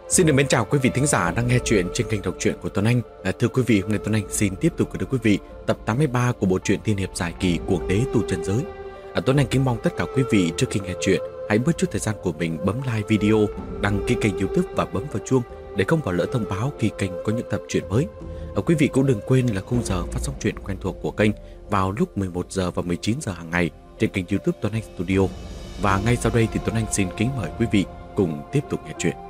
Xin được mến chào quý vị thính giả đang nghe chuyện trên kênh đọc truyện của Tuấn Anh. Thưa quý vị, hôm nay Tuấn Anh xin tiếp tục gửi đến quý vị tập 83 của bộ truyện tiên hiệp dài kỳ Cuồng Đế Tu Chân Giới. Tuấn Anh kính mong tất cả quý vị trước khi nghe chuyện hãy bớt chút thời gian của mình bấm like video, đăng ký kênh YouTube và bấm vào chuông để không bỏ lỡ thông báo khi kênh có những tập truyện mới. Quý vị cũng đừng quên là khung giờ phát sóng truyện quen thuộc của kênh vào lúc 11 giờ và 19 giờ hàng ngày trên kênh YouTube Tuấn Anh Studio. Và ngay sau đây thì Tuấn Anh xin kính mời quý vị cùng tiếp tục nghe chuyện.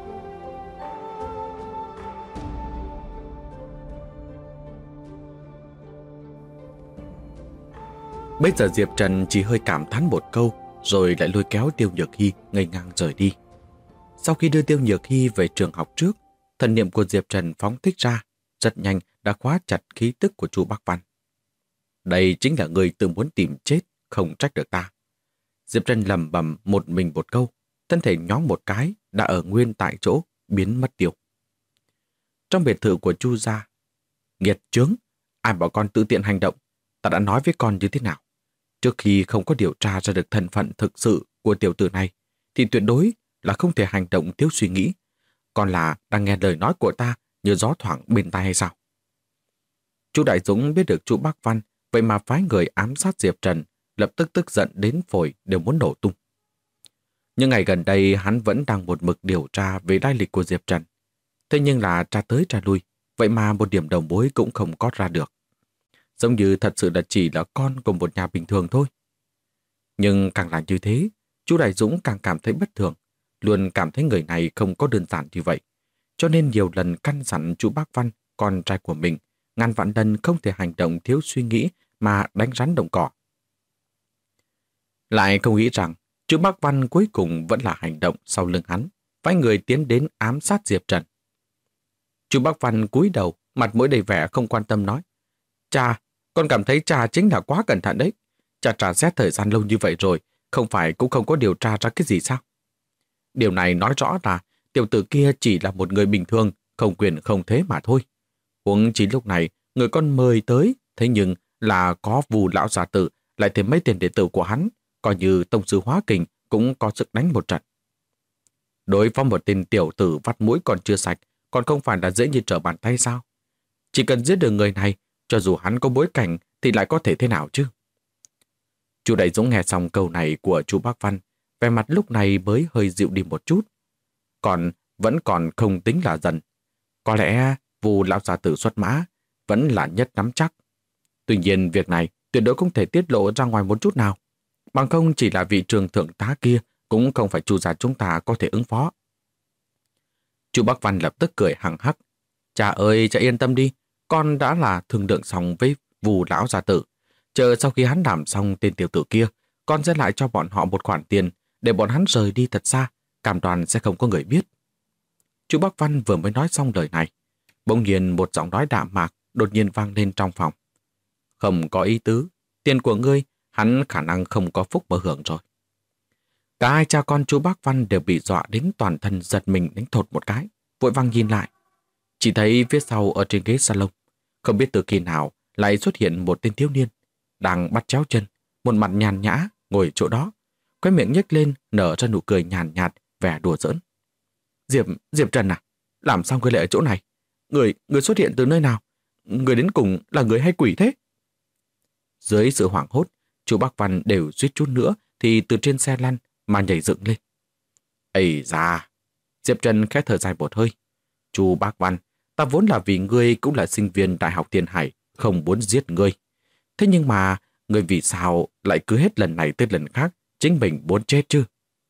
Bây giờ Diệp Trần chỉ hơi cảm thán một câu rồi lại lôi kéo Tiêu Nhược Hy ngây ngang rời đi. Sau khi đưa Tiêu Nhược Hy về trường học trước, thần niệm của Diệp Trần phóng thích ra, rất nhanh đã khóa chặt khí tức của Chu Bắc Văn. Đây chính là người tự muốn tìm chết, không trách được ta. Diệp Trần lẩm bẩm một mình một câu, thân thể nhóng một cái đã ở nguyên tại chỗ, biến mất tiêu. Trong biệt thự của Chu gia, nghiệt chướng, ai bảo con tự tiện hành động, ta đã nói với con như thế nào. Trước khi không có điều tra ra được thân phận thực sự của tiểu tử này, thì tuyệt đối là không thể hành động thiếu suy nghĩ. Còn là đang nghe lời nói của ta như gió thoảng bên tai hay sao? Chu Đại Dũng biết được Chu Bắc Văn, vậy mà phái người ám sát Diệp Trần, lập tức tức giận đến phổi đều muốn nổ tung. Nhưng ngày gần đây hắn vẫn đang một mực điều tra về lai lịch của Diệp Trần. Thế nhưng là tra tới tra lui, vậy mà một điểm đầu mối cũng không có ra được. Giống như thật sự là chỉ là con của một nhà bình thường thôi. Nhưng càng là như thế, Chu Đại Dũng càng cảm thấy bất thường, luôn cảm thấy người này không có đơn giản như vậy. Cho nên nhiều lần căn dặn Chu Bắc Văn, con trai của mình, ngàn vạn lần không thể hành động thiếu suy nghĩ mà đánh rắn động cỏ. Lại không nghĩ rằng Chu Bắc Văn cuối cùng vẫn là hành động sau lưng hắn, phái người tiến đến ám sát Diệp Trần. Chu Bắc Văn cúi đầu, mặt mũi đầy vẻ không quan tâm nói: "Cha, con cảm thấy cha chính là quá cẩn thận đấy. Cha trả xét thời gian lâu như vậy rồi, không phải cũng không có điều tra ra cái gì sao? Điều này nói rõ là tiểu tử kia chỉ là một người bình thường, không quyền không thế mà thôi. Huống chỉ lúc này, người con mời tới, thế nhưng là có Vu lão gia tử, lại thêm mấy tiền đệ tử của hắn, coi như tông sư hóa kình cũng có sức đánh một trận. Đối phó một tên tiểu tử vắt mũi còn chưa sạch, còn không phải là dễ như trở bàn tay sao? Chỉ cần giết được người này, cho dù hắn có bối cảnh thì lại có thể thế nào chứ?" Chu Đại Dũng nghe xong câu này của Chu Bắc Văn, vẻ mặt lúc này mới hơi dịu đi một chút. Vẫn còn không tính là dần. Có lẽ Vu lão gia tử xuất mã vẫn là nhất nắm chắc. Tuy nhiên việc này tuyệt đối không thể tiết lộ ra ngoài một chút nào. Bằng không chỉ là vị trường thượng tá kia cũng không phải Chu gia chúng ta có thể ứng phó. Chu Bắc Văn lập tức cười hằng hắc: "Cha ơi, cha yên tâm đi. Con đã là thương lượng xong với Vu lão gia tử. Chờ sau khi hắn làm xong tên tiểu tử kia, con sẽ lại cho bọn họ một khoản tiền để bọn hắn rời đi thật xa, cam đoan sẽ không có người biết." Chu Bắc Văn vừa mới nói xong lời này, bỗng nhiên một giọng nói đạm mạc đột nhiên vang lên trong phòng: "Không có ý tứ, tiền của ngươi, hắn khả năng không có phúc mà hưởng rồi." Cả hai cha con Chu Bắc Văn đều bị dọa đến toàn thân giật mình đánh thột một cái, vội vàng nhìn lại. Chỉ thấy phía sau ở trên ghế salon, không biết từ khi nào lại xuất hiện một tên thiếu niên, đang bắt chéo chân, một mặt nhàn nhã ngồi chỗ đó, khóe miệng nhếch lên nở ra nụ cười nhàn nhạt, vẻ đùa giỡn. Diệp Trần à? Làm sao ngươi lại ở chỗ này? Người xuất hiện từ nơi nào? Người đến cùng là người hay quỷ thế?" Dưới sự hoảng hốt, Chu Bắc Văn đều suýt chút nữa thì từ trên xe lăn mà nhảy dựng lên. "Ây da!" Diệp Trần khẽ thở dài một hơi. "Chu Bắc Văn, ta vốn là vì ngươi cũng là sinh viên Đại học Thiên Hải, không muốn giết ngươi. Thế nhưng mà, ngươi vì sao lại cứ hết lần này tới lần khác chính mình muốn chết chứ?"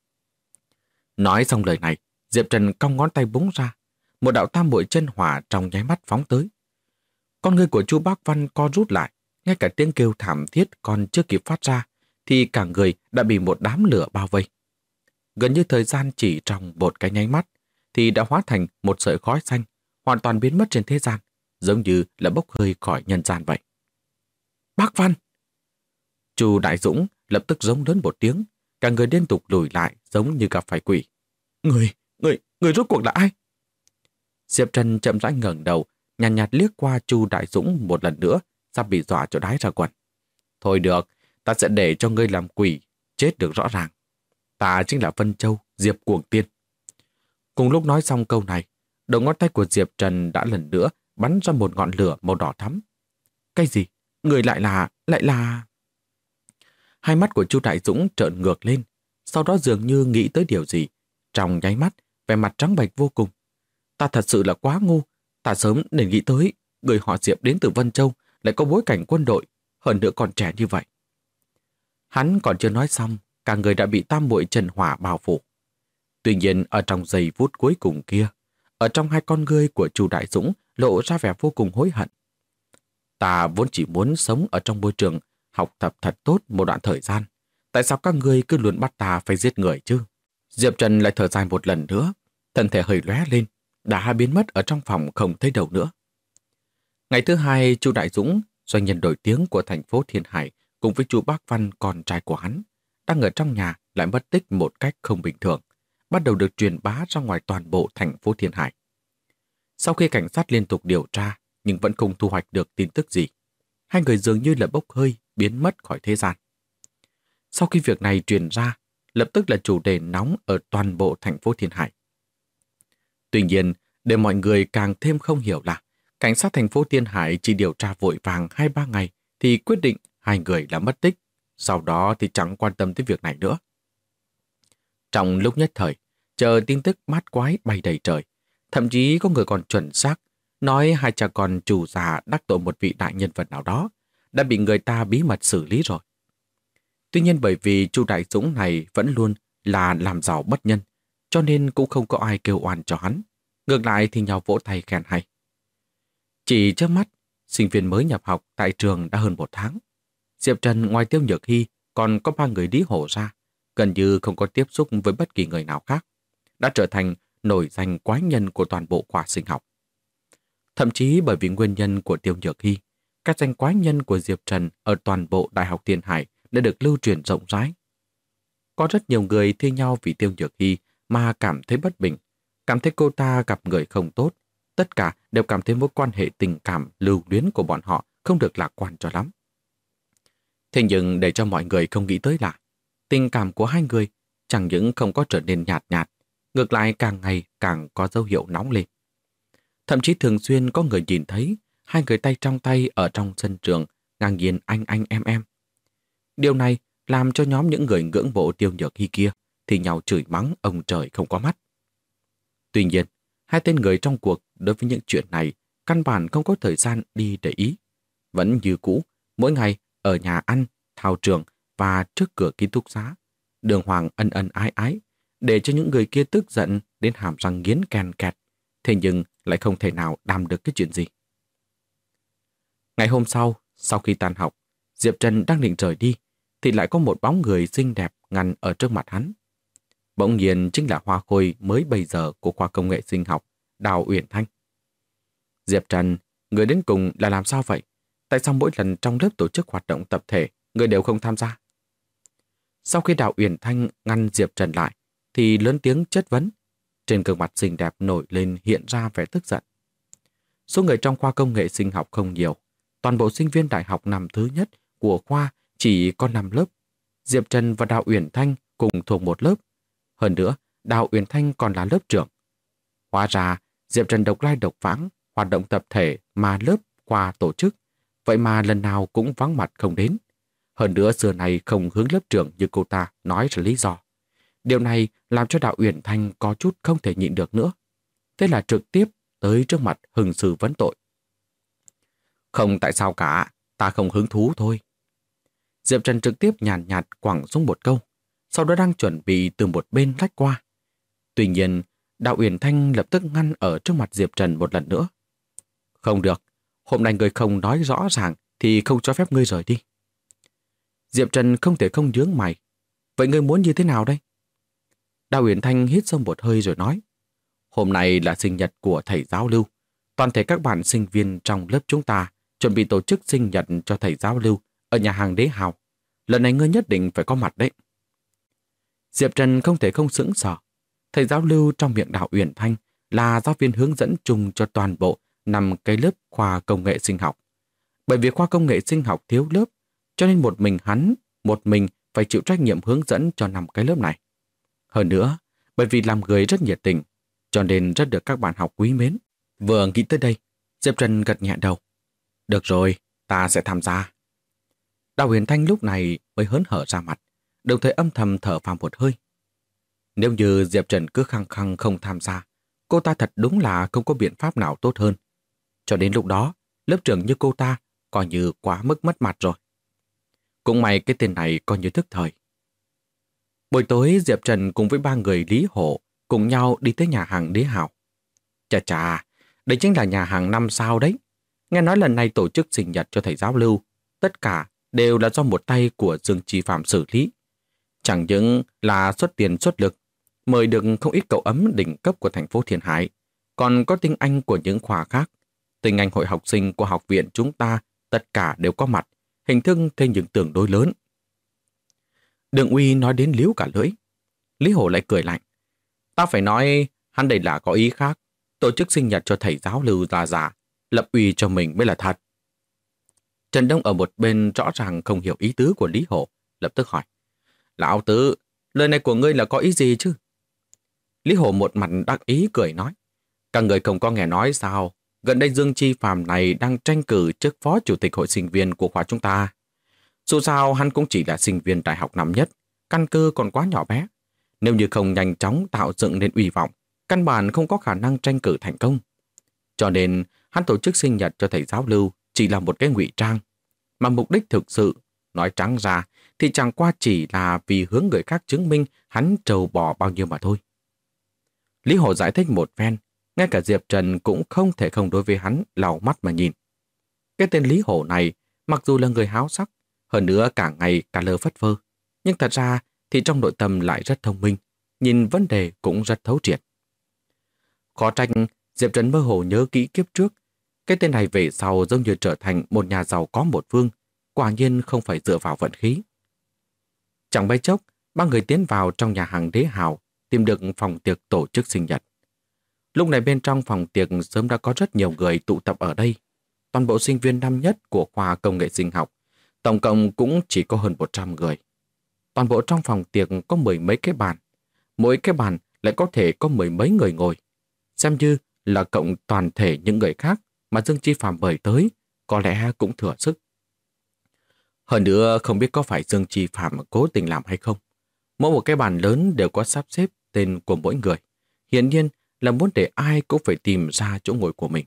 Nói xong lời này, Diệp Trần cong ngón tay búng ra, một đạo tam muội chân hỏa trong nháy mắt phóng tới. Con ngươi của Chu Bắc Văn co rút lại, ngay cả tiếng kêu thảm thiết còn chưa kịp phát ra, thì cả người đã bị một đám lửa bao vây. Gần như thời gian chỉ trong một cái nháy mắt, thì đã hóa thành một sợi khói xanh, hoàn toàn biến mất trên thế gian, giống như là bốc hơi khỏi nhân gian vậy. "Bắc Văn!" Chu Đại Dũng lập tức giống lớn một tiếng, cả người liên tục lùi lại giống như gặp phải quỷ. Người rốt cuộc là ai?" Diệp Trần chậm rãi ngẩng đầu, nhàn nhạt liếc qua Chu Đại Dũng một lần nữa, sắp bị dọa cho đái ra quần. "Thôi được, ta sẽ để cho ngươi làm quỷ, chết được rõ ràng. Ta chính là Vân Châu, Diệp Cuồng Tiên." Cùng lúc nói xong câu này, đầu ngón tay của Diệp Trần đã lần nữa bắn ra một ngọn lửa màu đỏ thắm. Cái gì? Người lại là... Hai mắt của Chu Đại Dũng trợn ngược lên, sau đó dường như nghĩ tới điều gì. Trong nháy mắt, vẻ mặt trắng bệch vô cùng. Ta thật sự là quá ngu, ta sớm nên nghĩ tới, người họ Diệp đến từ Vân Châu lại có bối cảnh quân đội, hơn nữa còn trẻ như vậy. Hắn còn chưa nói xong, cả người đã bị tam muội trần hỏa bao phủ. Tuy nhiên ở trong giây phút cuối cùng kia, ở trong hai con ngươi của Chu Đại Dũng lộ ra vẻ vô cùng hối hận. Ta vốn chỉ muốn sống ở trong môi trường học tập thật tốt một đoạn thời gian. Tại sao các ngươi cứ luôn bắt ta phải giết người chứ? Diệp Trần lại thở dài một lần nữa, thân thể hơi lóe lên, đã biến mất ở trong phòng không thấy đâu nữa. Ngày thứ hai, Chu Đại Dũng, doanh nhân nổi tiếng của thành phố Thiên Hải, cùng với Chu Bác Văn, con trai của hắn, đang ở trong nhà lại mất tích một cách không bình thường, bắt đầu được truyền bá ra ngoài toàn bộ thành phố Thiên Hải. Sau khi cảnh sát liên tục điều tra, nhưng vẫn không thu hoạch được tin tức gì, hai người dường như là bốc hơi, biến mất khỏi thế gian. Sau khi việc này truyền ra, lập tức là chủ đề nóng ở toàn bộ thành phố Thiên Hải. Tuy nhiên, để mọi người càng thêm không hiểu là cảnh sát thành phố Thiên Hải chỉ điều tra vội vàng 2-3 ngày thì quyết định hai người đã mất tích, sau đó thì chẳng quan tâm tới việc này nữa. Trong lúc nhất thời, chờ tin tức mát quái bay đầy trời, thậm chí có người còn chuẩn xác nói hai cha con chủ già đắc tội một vị đại nhân vật nào đó đã bị người ta bí mật xử lý rồi. Tuy nhiên bởi vì Chu Đại Dũng này vẫn luôn là làm giàu bất nhân, cho nên cũng không có ai kêu oan cho hắn. Ngược lại thì nhau vỗ tay khen hay. Chỉ chớp mắt, sinh viên mới nhập học tại trường đã hơn 1 tháng. Diệp Trần ngoài Tiêu Nhược Hy còn có 3 người lý hổ ra, gần như không có tiếp xúc với bất kỳ người nào khác, đã trở thành nổi danh quái nhân của toàn bộ khoa sinh học. Thậm chí bởi vì nguyên nhân của Tiêu Nhược Hy, các danh quái nhân của Diệp Trần ở toàn bộ Đại học Thiên Hải đã được lưu truyền rộng rãi. Có rất nhiều người thi nhau vì Tiêu Nhược Hy mà cảm thấy bất bình, cảm thấy cô ta gặp người không tốt. Tất cả đều cảm thấy mối quan hệ tình cảm lưu luyến của bọn họ không được lạc quan cho lắm. Thế nhưng để cho mọi người không nghĩ tới là tình cảm của hai người chẳng những không có trở nên nhạt nhạt, ngược lại càng ngày càng có dấu hiệu nóng lên. Thậm chí thường xuyên có người nhìn thấy hai người tay trong tay ở trong sân trường ngang nhiên anh em. Điều này làm cho nhóm những người ngưỡng mộ Tiêu Nhược Hy kia thì nhau chửi mắng ông trời không có mắt. Tuy nhiên, hai tên người trong cuộc đối với những chuyện này căn bản không có thời gian đi để ý. Vẫn như cũ, mỗi ngày ở nhà ăn, thao trường và trước cửa ký túc xá, đường hoàng ân ân ái ái, để cho những người kia tức giận đến hàm răng nghiến ken kẹt, thế nhưng lại không thể nào làm được cái chuyện gì. Ngày hôm sau khi tan học, Diệp Trần đang định rời đi, thì lại có một bóng người xinh đẹp ngăn ở trước mặt hắn. Bỗng nhiên chính là hoa khôi mới bây giờ của khoa công nghệ sinh học, Đào Uyển Thanh. Diệp Trần, người đến cùng là làm sao vậy? Tại sao mỗi lần trong lớp tổ chức hoạt động tập thể, người đều không tham gia? Sau khi Đào Uyển Thanh ngăn Diệp Trần lại, thì lớn tiếng chất vấn. Trên gương mặt xinh đẹp nổi lên hiện ra vẻ tức giận. Số người trong khoa công nghệ sinh học không nhiều. Toàn bộ sinh viên đại học năm thứ nhất của khoa chỉ có 5 lớp. Diệp Trần và Đào Uyển Thanh cùng thuộc một lớp. Hơn nữa, Đào Uyển Thanh còn là lớp trưởng. Hóa ra, Diệp Trần độc lai độc vãng, hoạt động tập thể mà lớp khoa tổ chức, vậy mà lần nào cũng vắng mặt không đến. Hơn nữa xưa này không hướng lớp trưởng như cô ta nói ra lý do. Điều này làm cho Đào Uyển Thanh có chút không thể nhịn được nữa. Thế là trực tiếp tới trước mặt hừng xử vấn tội. Không tại sao cả, ta không hứng thú thôi. Diệp Trần trực tiếp nhàn nhạt quẳng xuống một câu, sau đó đang chuẩn bị từ một bên lách qua. Tuy nhiên, Đào Uyển Thanh lập tức ngăn ở trước mặt Diệp Trần một lần nữa. Không được, hôm nay ngươi không nói rõ ràng thì không cho phép ngươi rời đi. Diệp Trần không thể không nhướng mày. Vậy ngươi muốn như thế nào đây? Đào Uyển Thanh hít sâu một hơi rồi nói. Hôm nay là sinh nhật của thầy giáo Lưu. Toàn thể các bạn sinh viên trong lớp chúng ta chuẩn bị tổ chức sinh nhật cho thầy giáo Lưu ở nhà hàng Đế Hào. Lần này ngươi nhất định phải có mặt đấy. Diệp Trần không thể không sững sờ. Thầy giáo Lưu trong miệng Đào Uyển Thanh là giáo viên hướng dẫn chung cho toàn bộ 5 cái lớp khoa công nghệ sinh học. Bởi vì khoa công nghệ sinh học thiếu lớp, cho nên một mình phải chịu trách nhiệm hướng dẫn cho 5 cái lớp này. Hơn nữa, bởi vì làm người rất nhiệt tình, cho nên rất được các bạn học quý mến. Vừa nghĩ tới đây, Diệp Trần gật nhẹ đầu. Được rồi, ta sẽ tham gia. Đào Huyền Thanh lúc này mới hớn hở ra mặt, đồng thời âm thầm thở phào một hơi. Nếu như Diệp Trần cứ khăng khăng không tham gia, cô ta thật đúng là không có biện pháp nào tốt hơn. Cho đến lúc đó, lớp trưởng như cô ta coi như quá mức mất mặt rồi. Cũng may cái tên này coi như thức thời. Buổi tối Diệp Trần cùng với ba người Lý Hổ cùng nhau đi tới nhà hàng Đế Hào. Chà chà, đây chính là nhà hàng 5 sao đấy. Nghe nói lần này tổ chức sinh nhật cho thầy giáo Lưu, tất cả đều là do một tay của Dương Chi Phạm xử lý. Chẳng những là xuất tiền xuất lực, mời được không ít cậu ấm đỉnh cấp của thành phố Thiên Hải, còn có tinh anh của những khoa khác. Tinh anh hội học sinh của học viện chúng ta tất cả đều có mặt, hình thức thêm những tương đối lớn. Đường Uy nói đến líu cả lưỡi. Lý Hổ lại cười lạnh. Ta phải nói hắn đây là có ý khác. Tổ chức sinh nhật cho thầy giáo Lưu già giả, lập uy cho mình mới là thật. Trần Đông ở một bên rõ ràng không hiểu ý tứ của Lý Hổ, lập tức hỏi. Lão Tứ, lời này của ngươi là có ý gì chứ? Lý Hổ một mặt đắc ý cười nói. Các người không có nghe nói sao? Gần đây Dương Chi Phạm này đang tranh cử chức phó chủ tịch hội sinh viên của khoa chúng ta. Dù sao hắn cũng chỉ là sinh viên đại học năm nhất, căn cơ còn quá nhỏ bé. Nếu như không nhanh chóng tạo dựng nên uy vọng, căn bản không có khả năng tranh cử thành công. Cho nên hắn tổ chức sinh nhật cho thầy giáo Lưu chỉ là một cái ngụy trang, mà mục đích thực sự, nói trắng ra, thì chẳng qua chỉ là vì hướng người khác chứng minh hắn trầu bò bao nhiêu mà thôi. Lý Hổ giải thích một phen, ngay cả Diệp Trần cũng không thể không đối với hắn lau mắt mà nhìn. Cái tên Lý Hổ này, mặc dù là người háo sắc, hơn nữa cả ngày cả lơ phất phơ, nhưng thật ra thì trong nội tâm lại rất thông minh, nhìn vấn đề cũng rất thấu triệt. Khó trách Diệp Trần mơ hồ nhớ kỹ kiếp trước, cái tên này về sau giống như trở thành một nhà giàu có một phương, quả nhiên không phải dựa vào vận khí. Chẳng mấy chốc, ba người tiến vào trong nhà hàng Đế Hào, tìm được phòng tiệc tổ chức sinh nhật. Lúc này bên trong phòng tiệc sớm đã có rất nhiều người tụ tập ở đây. Toàn bộ sinh viên năm nhất của khoa công nghệ sinh học, tổng cộng cũng chỉ có hơn 100 người. Toàn bộ trong phòng tiệc có mười mấy cái bàn, mỗi cái bàn lại có thể có mười mấy người ngồi. Xem như là cộng toàn thể những người khác mà Dương Chi Phạm mời tới, có lẽ cũng thừa sức. Hơn nữa không biết có phải Dương Chi Phạm cố tình làm hay không. Mỗi một cái bàn lớn đều có sắp xếp tên của mỗi người. Hiển nhiên là muốn để ai cũng phải tìm ra chỗ ngồi của mình.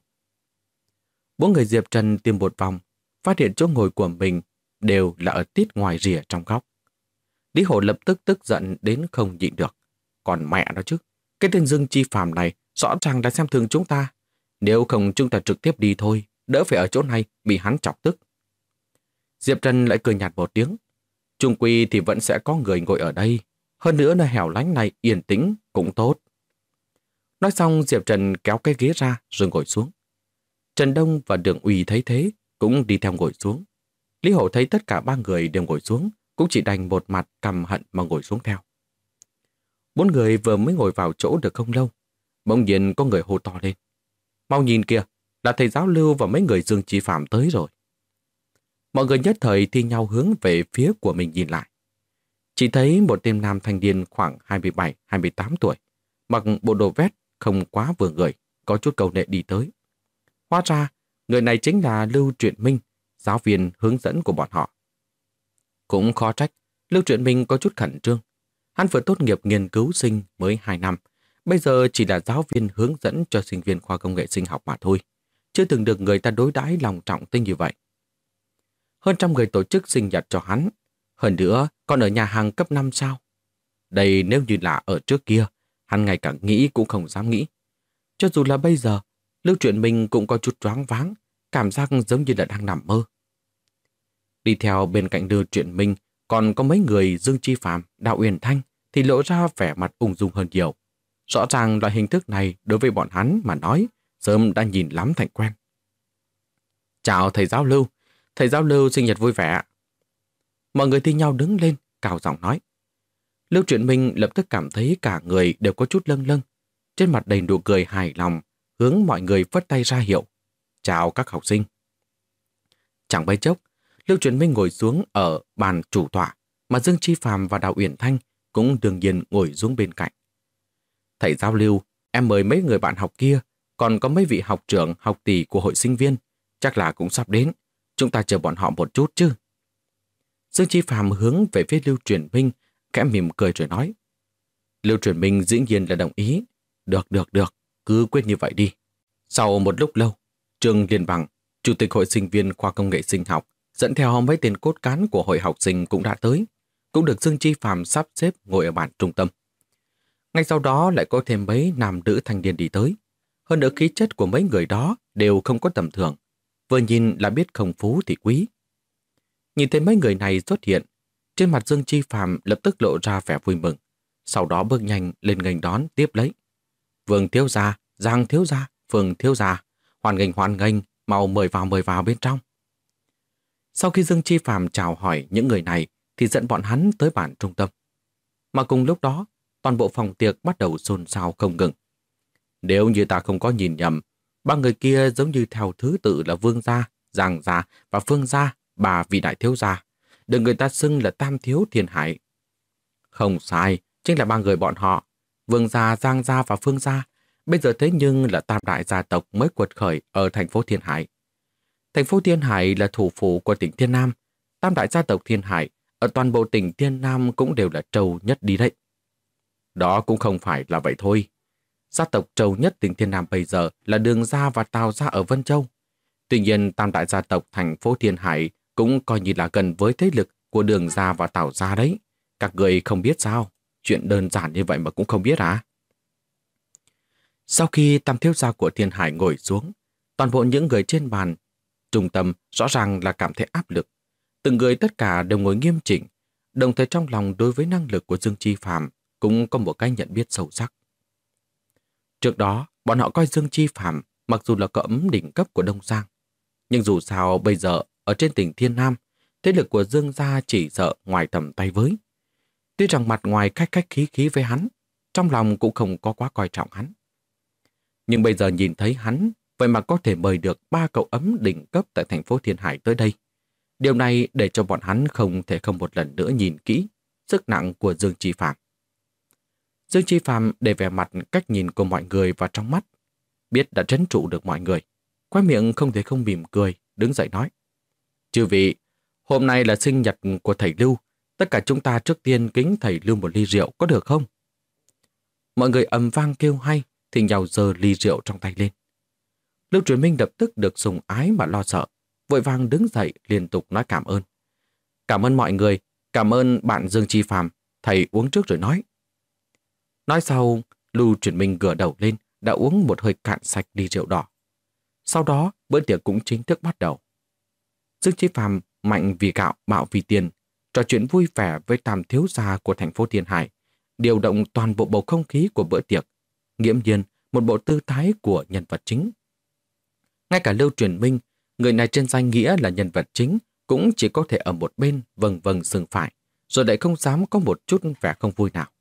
Bốn người Diệp Trần tìm một vòng, phát hiện chỗ ngồi của mình đều là ở tít ngoài rìa trong góc. Lý Hổ lập tức tức giận đến không nhịn được. Còn mẹ nó chứ, cái tên Dương Chi Phạm này rõ ràng đã xem thường chúng ta. Nếu không chúng ta trực tiếp đi thôi, đỡ phải ở chỗ này bị hắn chọc tức. Diệp Trần lại cười nhạt một tiếng. Chung quy thì vẫn sẽ có người ngồi ở đây. Hơn nữa nơi hẻo lánh này yên tĩnh cũng tốt. Nói xong Diệp Trần kéo cái ghế ra rồi ngồi xuống. Trần Đông và Đường Uy thấy thế cũng đi theo ngồi xuống. Lý Hổ thấy tất cả ba người đều ngồi xuống, cũng chỉ đành một mặt căm hận mà ngồi xuống theo. Bốn người vừa mới ngồi vào chỗ được không lâu, bỗng nhiên có người hô to lên. Mau nhìn kìa, là thầy giáo Lưu và mấy người Dương Chi Phạm tới rồi. Mọi người nhất thời thi nhau hướng về phía của mình nhìn lại. Chỉ thấy một tên nam thanh niên khoảng 27-28 tuổi, mặc bộ đồ vest không quá vừa người, có chút cầu nệ đi tới. Hóa ra, người này chính là Lưu Truyện Minh, giáo viên hướng dẫn của bọn họ. Cũng khó trách, Lưu Truyện Minh có chút khẩn trương. Hắn vừa tốt nghiệp nghiên cứu sinh mới 2 năm, bây giờ chỉ là giáo viên hướng dẫn cho sinh viên khoa công nghệ sinh học mà thôi, chưa từng được người ta đối đãi lòng trọng tinh như vậy. Hơn trăm người tổ chức sinh nhật cho hắn, hơn nữa còn ở nhà hàng cấp 5 sao. Đây nếu như là ở trước kia, hắn ngay cả nghĩ cũng không dám nghĩ. Cho dù là bây giờ, Lưu Truyện Minh cũng có chút choáng váng, cảm giác giống như là đang nằm mơ. Đi theo bên cạnh Lưu Truyện Minh còn có mấy người Dương Chi Phạm, Đạo Uyển Thanh thì lộ ra vẻ mặt ung dung hơn nhiều. Rõ ràng loại hình thức này đối với bọn hắn mà nói sớm đã nhìn lắm thành quen. Chào thầy giáo Lưu sinh nhật vui vẻ. Mọi người thi nhau đứng lên, cao giọng nói. Lưu Truyện Minh lập tức cảm thấy cả người đều có chút lâng lâng, trên mặt đầy nụ cười hài lòng, hướng mọi người phất tay ra hiệu. Chào các học sinh. Chẳng mấy chốc, Lưu Truyện Minh ngồi xuống ở bàn chủ tọa, mà Dương Chi Phạm và Đào Uyển Thanh cũng đương nhiên ngồi xuống bên cạnh. Thầy giáo Lưu, em mời mấy người bạn học kia, còn có mấy vị học trưởng, học tỷ của hội sinh viên, chắc là cũng sắp đến. Chúng ta chờ bọn họ một chút chứ. Dương Chi Phàm hướng về phía Lưu Truyền Minh, khẽ mỉm cười rồi nói. Lưu Truyền Minh dĩ nhiên là đồng ý. Được, cứ quyết như vậy đi. Sau một lúc lâu, Trương Liên Bằng, Chủ tịch Hội sinh viên khoa công nghệ sinh học, dẫn theo mấy tên cốt cán của hội học sinh cũng đã tới, cũng được Dương Chi Phàm sắp xếp ngồi ở bàn trung tâm. Ngay sau đó lại có thêm mấy nam nữ thanh niên đi tới. Hơn nữa khí chất của mấy người đó đều không có tầm thường. Vừa nhìn là biết không phú thì quý. Nhìn thấy mấy người này xuất hiện, trên mặt Dương Chi Phàm lập tức lộ ra vẻ vui mừng. Sau đó bước nhanh lên nghênh đón tiếp lấy. Vương thiếu gia, Giang thiếu gia, Phương thiếu gia, hoan nghênh, mau mời vào bên trong. Sau khi Dương Chi Phàm chào hỏi những người này thì dẫn bọn hắn tới bàn trung tâm. Mà cùng lúc đó, toàn bộ phòng tiệc bắt đầu xôn xao không ngừng. Nếu như ta không có nhìn nhầm, ba người kia giống như theo thứ tự là Vương gia, Giang gia và Phương gia, bà vị đại thiếu gia, được người ta xưng là Tam Thiếu Thiên Hải. Không sai, chính là ba người bọn họ, Vương gia, Giang gia và Phương gia, bây giờ thế nhưng là tam đại gia tộc mới quật khởi ở thành phố Thiên Hải. Thành phố Thiên Hải là thủ phủ của tỉnh Thiên Nam, tam đại gia tộc Thiên Hải ở toàn bộ tỉnh Thiên Nam cũng đều là trâu nhất đi đấy. Đó cũng không phải là vậy thôi. Gia tộc trâu nhất tỉnh Thiên Nam bây giờ là Đường gia và Tào gia ở Vân Châu. Tuy nhiên tam đại gia tộc thành phố Thiên Hải cũng coi như là gần với thế lực của Đường gia và Tào gia đấy. Các người không biết sao? Chuyện đơn giản như vậy mà cũng không biết à? Sau khi tam thiếu gia của Thiên Hải ngồi xuống, toàn bộ những người trên bàn trung tâm rõ ràng là cảm thấy áp lực. Từng người tất cả đều ngồi nghiêm chỉnh, đồng thời trong lòng đối với năng lực của Dương Chi Phàm cũng có một cái nhận biết sâu sắc. Trước đó, bọn họ coi Dương Chi Phàm mặc dù là cỡ ấm đỉnh cấp của Đông Giang, nhưng dù sao bây giờ ở trên tỉnh Thiên Nam, thế lực của Dương gia chỉ sợ ngoài tầm tay với. Tuy rằng mặt ngoài khách khí với hắn, trong lòng cũng không có quá coi trọng hắn. Nhưng bây giờ nhìn thấy hắn, vậy mà có thể mời được 3 cậu ấm đỉnh cấp tại thành phố Thiên Hải tới đây. Điều này để cho bọn hắn không thể không một lần nữa nhìn kỹ sức nặng của Dương Chi Phàm. Dương Chi Phàm để vẻ mặt cách nhìn của mọi người vào trong mắt, biết đã trấn trụ được mọi người, khóe miệng không thể không mỉm cười, đứng dậy nói: Chư vị, hôm nay là sinh nhật của thầy Lưu, tất cả chúng ta trước tiên kính thầy Lưu một ly rượu có được không? Mọi người ầm vang kêu hay, thì nhào giơ ly rượu trong tay lên. Lưu Truyền Minh lập tức được sủng ái mà lo sợ, vội vàng đứng dậy liên tục nói cảm ơn. Cảm ơn mọi người, cảm ơn bạn Dương Chi Phàm, thầy uống trước rồi nói. Nói sau, Lưu Truyền Minh ngửa đầu lên, đã uống một hơi cạn sạch ly rượu đỏ. Sau đó, bữa tiệc cũng chính thức bắt đầu. Dương Chi Phàm mạnh vì gạo, bạo vì tiền, trò chuyện vui vẻ với tam thiếu gia của thành phố Thiên Hải, điều động toàn bộ bầu không khí của bữa tiệc, nghiễm nhiên một bộ tư thái của nhân vật chính. Ngay cả Lưu Truyền Minh, người này trên danh nghĩa là nhân vật chính, cũng chỉ có thể ở một bên vâng vâng sừng phải, rồi lại không dám có một chút vẻ không vui nào.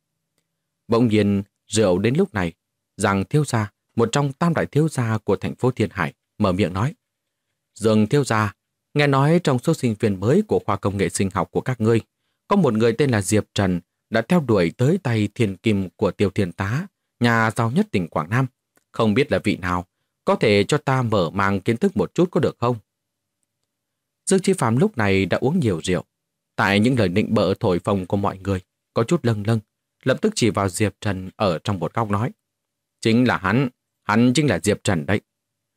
Bỗng nhiên, rượu đến lúc này, Giang thiếu gia, một trong tam đại thiếu gia của thành phố Thiên Hải, mở miệng nói: Dương thiếu gia, nghe nói trong số sinh viên mới của khoa công nghệ sinh học của các ngươi, có một người tên là Diệp Trần đã theo đuổi tới tay thiên kim của Tiêu Thiên Tá, nhà giàu nhất tỉnh Quảng Nam. Không biết là vị nào, có thể cho ta mở mang kiến thức một chút có được không? Dương Chi Phàm lúc này đã uống nhiều rượu. Tại những lời nịnh bợ thổi phồng của mọi người, có chút lâng lâng, lập tức chỉ vào Diệp Trần ở trong một góc nói: Chính là hắn chính là Diệp Trần đấy.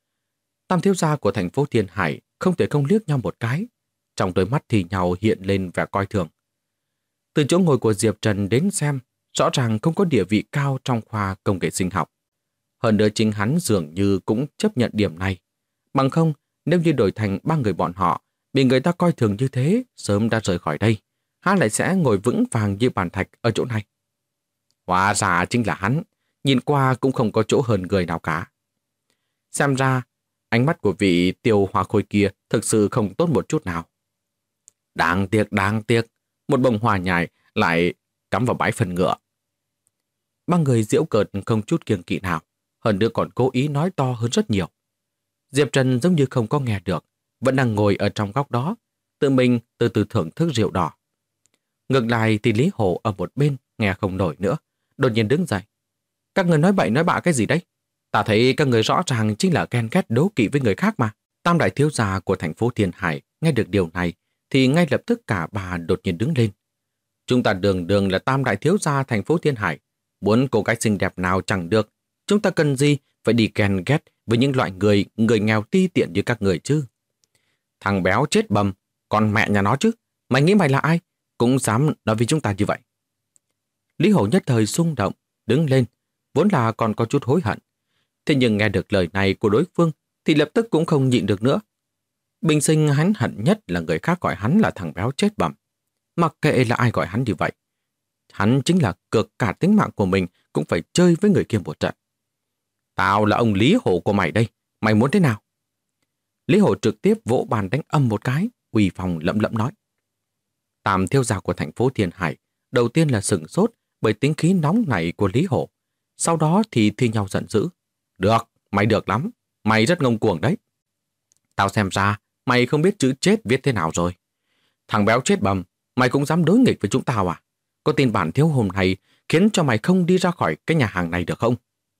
Tam thiếu gia của thành phố Thiên Hải không thể không liếc nhau một cái, trong đôi mắt thì nhau hiện lên vẻ coi thường. Từ chỗ ngồi của Diệp Trần đến xem, rõ ràng không có địa vị cao trong khoa công nghệ sinh học. Hơn nữa chính hắn dường như cũng chấp nhận điểm này. Bằng không, nếu như đổi thành 3 người bọn họ, bị người ta coi thường như thế, sớm đã rời khỏi đây. Hắn lại sẽ ngồi vững vàng như bàn thạch ở chỗ này. Hóa ra chính là hắn, nhìn qua cũng không có chỗ hơn người nào cả. Xem ra, ánh mắt của vị Tiêu Hoa Khôi kia thực sự không tốt một chút nào. Đáng tiếc, một bông hoa nhài lại cắm vào bãi phân ngựa. 3 người giễu cợt không chút kiêng kỵ nào, hơn nữa còn cố ý nói to hơn rất nhiều. Diệp Trần giống như không có nghe được, vẫn đang ngồi ở trong góc đó, tự mình từ từ thưởng thức rượu đỏ. Ngược lại thì Lý Hổ ở một bên nghe không nổi nữa, đột nhiên đứng dậy. Các người nói bậy nói bạ cái gì đấy? Ta thấy các người rõ ràng chính là ghen ghét đố kỵ với người khác mà. Tam đại thiếu gia của thành phố Thiên Hải nghe được điều này thì ngay lập tức cả bà đột nhiên đứng lên. Chúng ta đường đường là tam đại thiếu gia thành phố Thiên Hải. Muốn cô gái xinh đẹp nào chẳng được. Chúng ta cần gì phải đi ghen ghét với những loại người nghèo ti tiện như các người chứ? Thằng béo chết bầm, còn mẹ nhà nó chứ. Mày nghĩ mày là ai? Cũng dám nói với chúng ta như vậy. Lý Hổ nhất thời xung động, đứng lên, vốn là còn có chút hối hận. Thế nhưng nghe được lời này của đối phương thì lập tức cũng không nhịn được nữa. Bình sinh hắn hận nhất là người khác gọi hắn là thằng béo chết bầm. Mặc kệ là ai gọi hắn như vậy. Hắn chính là cược cả tính mạng của mình cũng phải chơi với người kia một trận. Tao là ông Lý Hổ của mày đây, mày muốn thế nào? Lý Hổ trực tiếp vỗ bàn đánh âm một cái, uy phong lẫm lẫm nói. Tam thiếu gia của thành phố Thiên Hải đầu tiên là sửng sốt bởi tính khí nóng nảy của Lý Hổ. Sau đó thì thi nhau giận dữ. Được, mày được lắm. Mày rất ngông cuồng đấy. Tao xem ra mày không biết chữ chết viết thế nào rồi. Thằng béo chết bầm, mày cũng dám đối nghịch với chúng tao à? Có tin bản thiếu hôm nay khiến cho mày không đi ra khỏi cái nhà hàng này được không?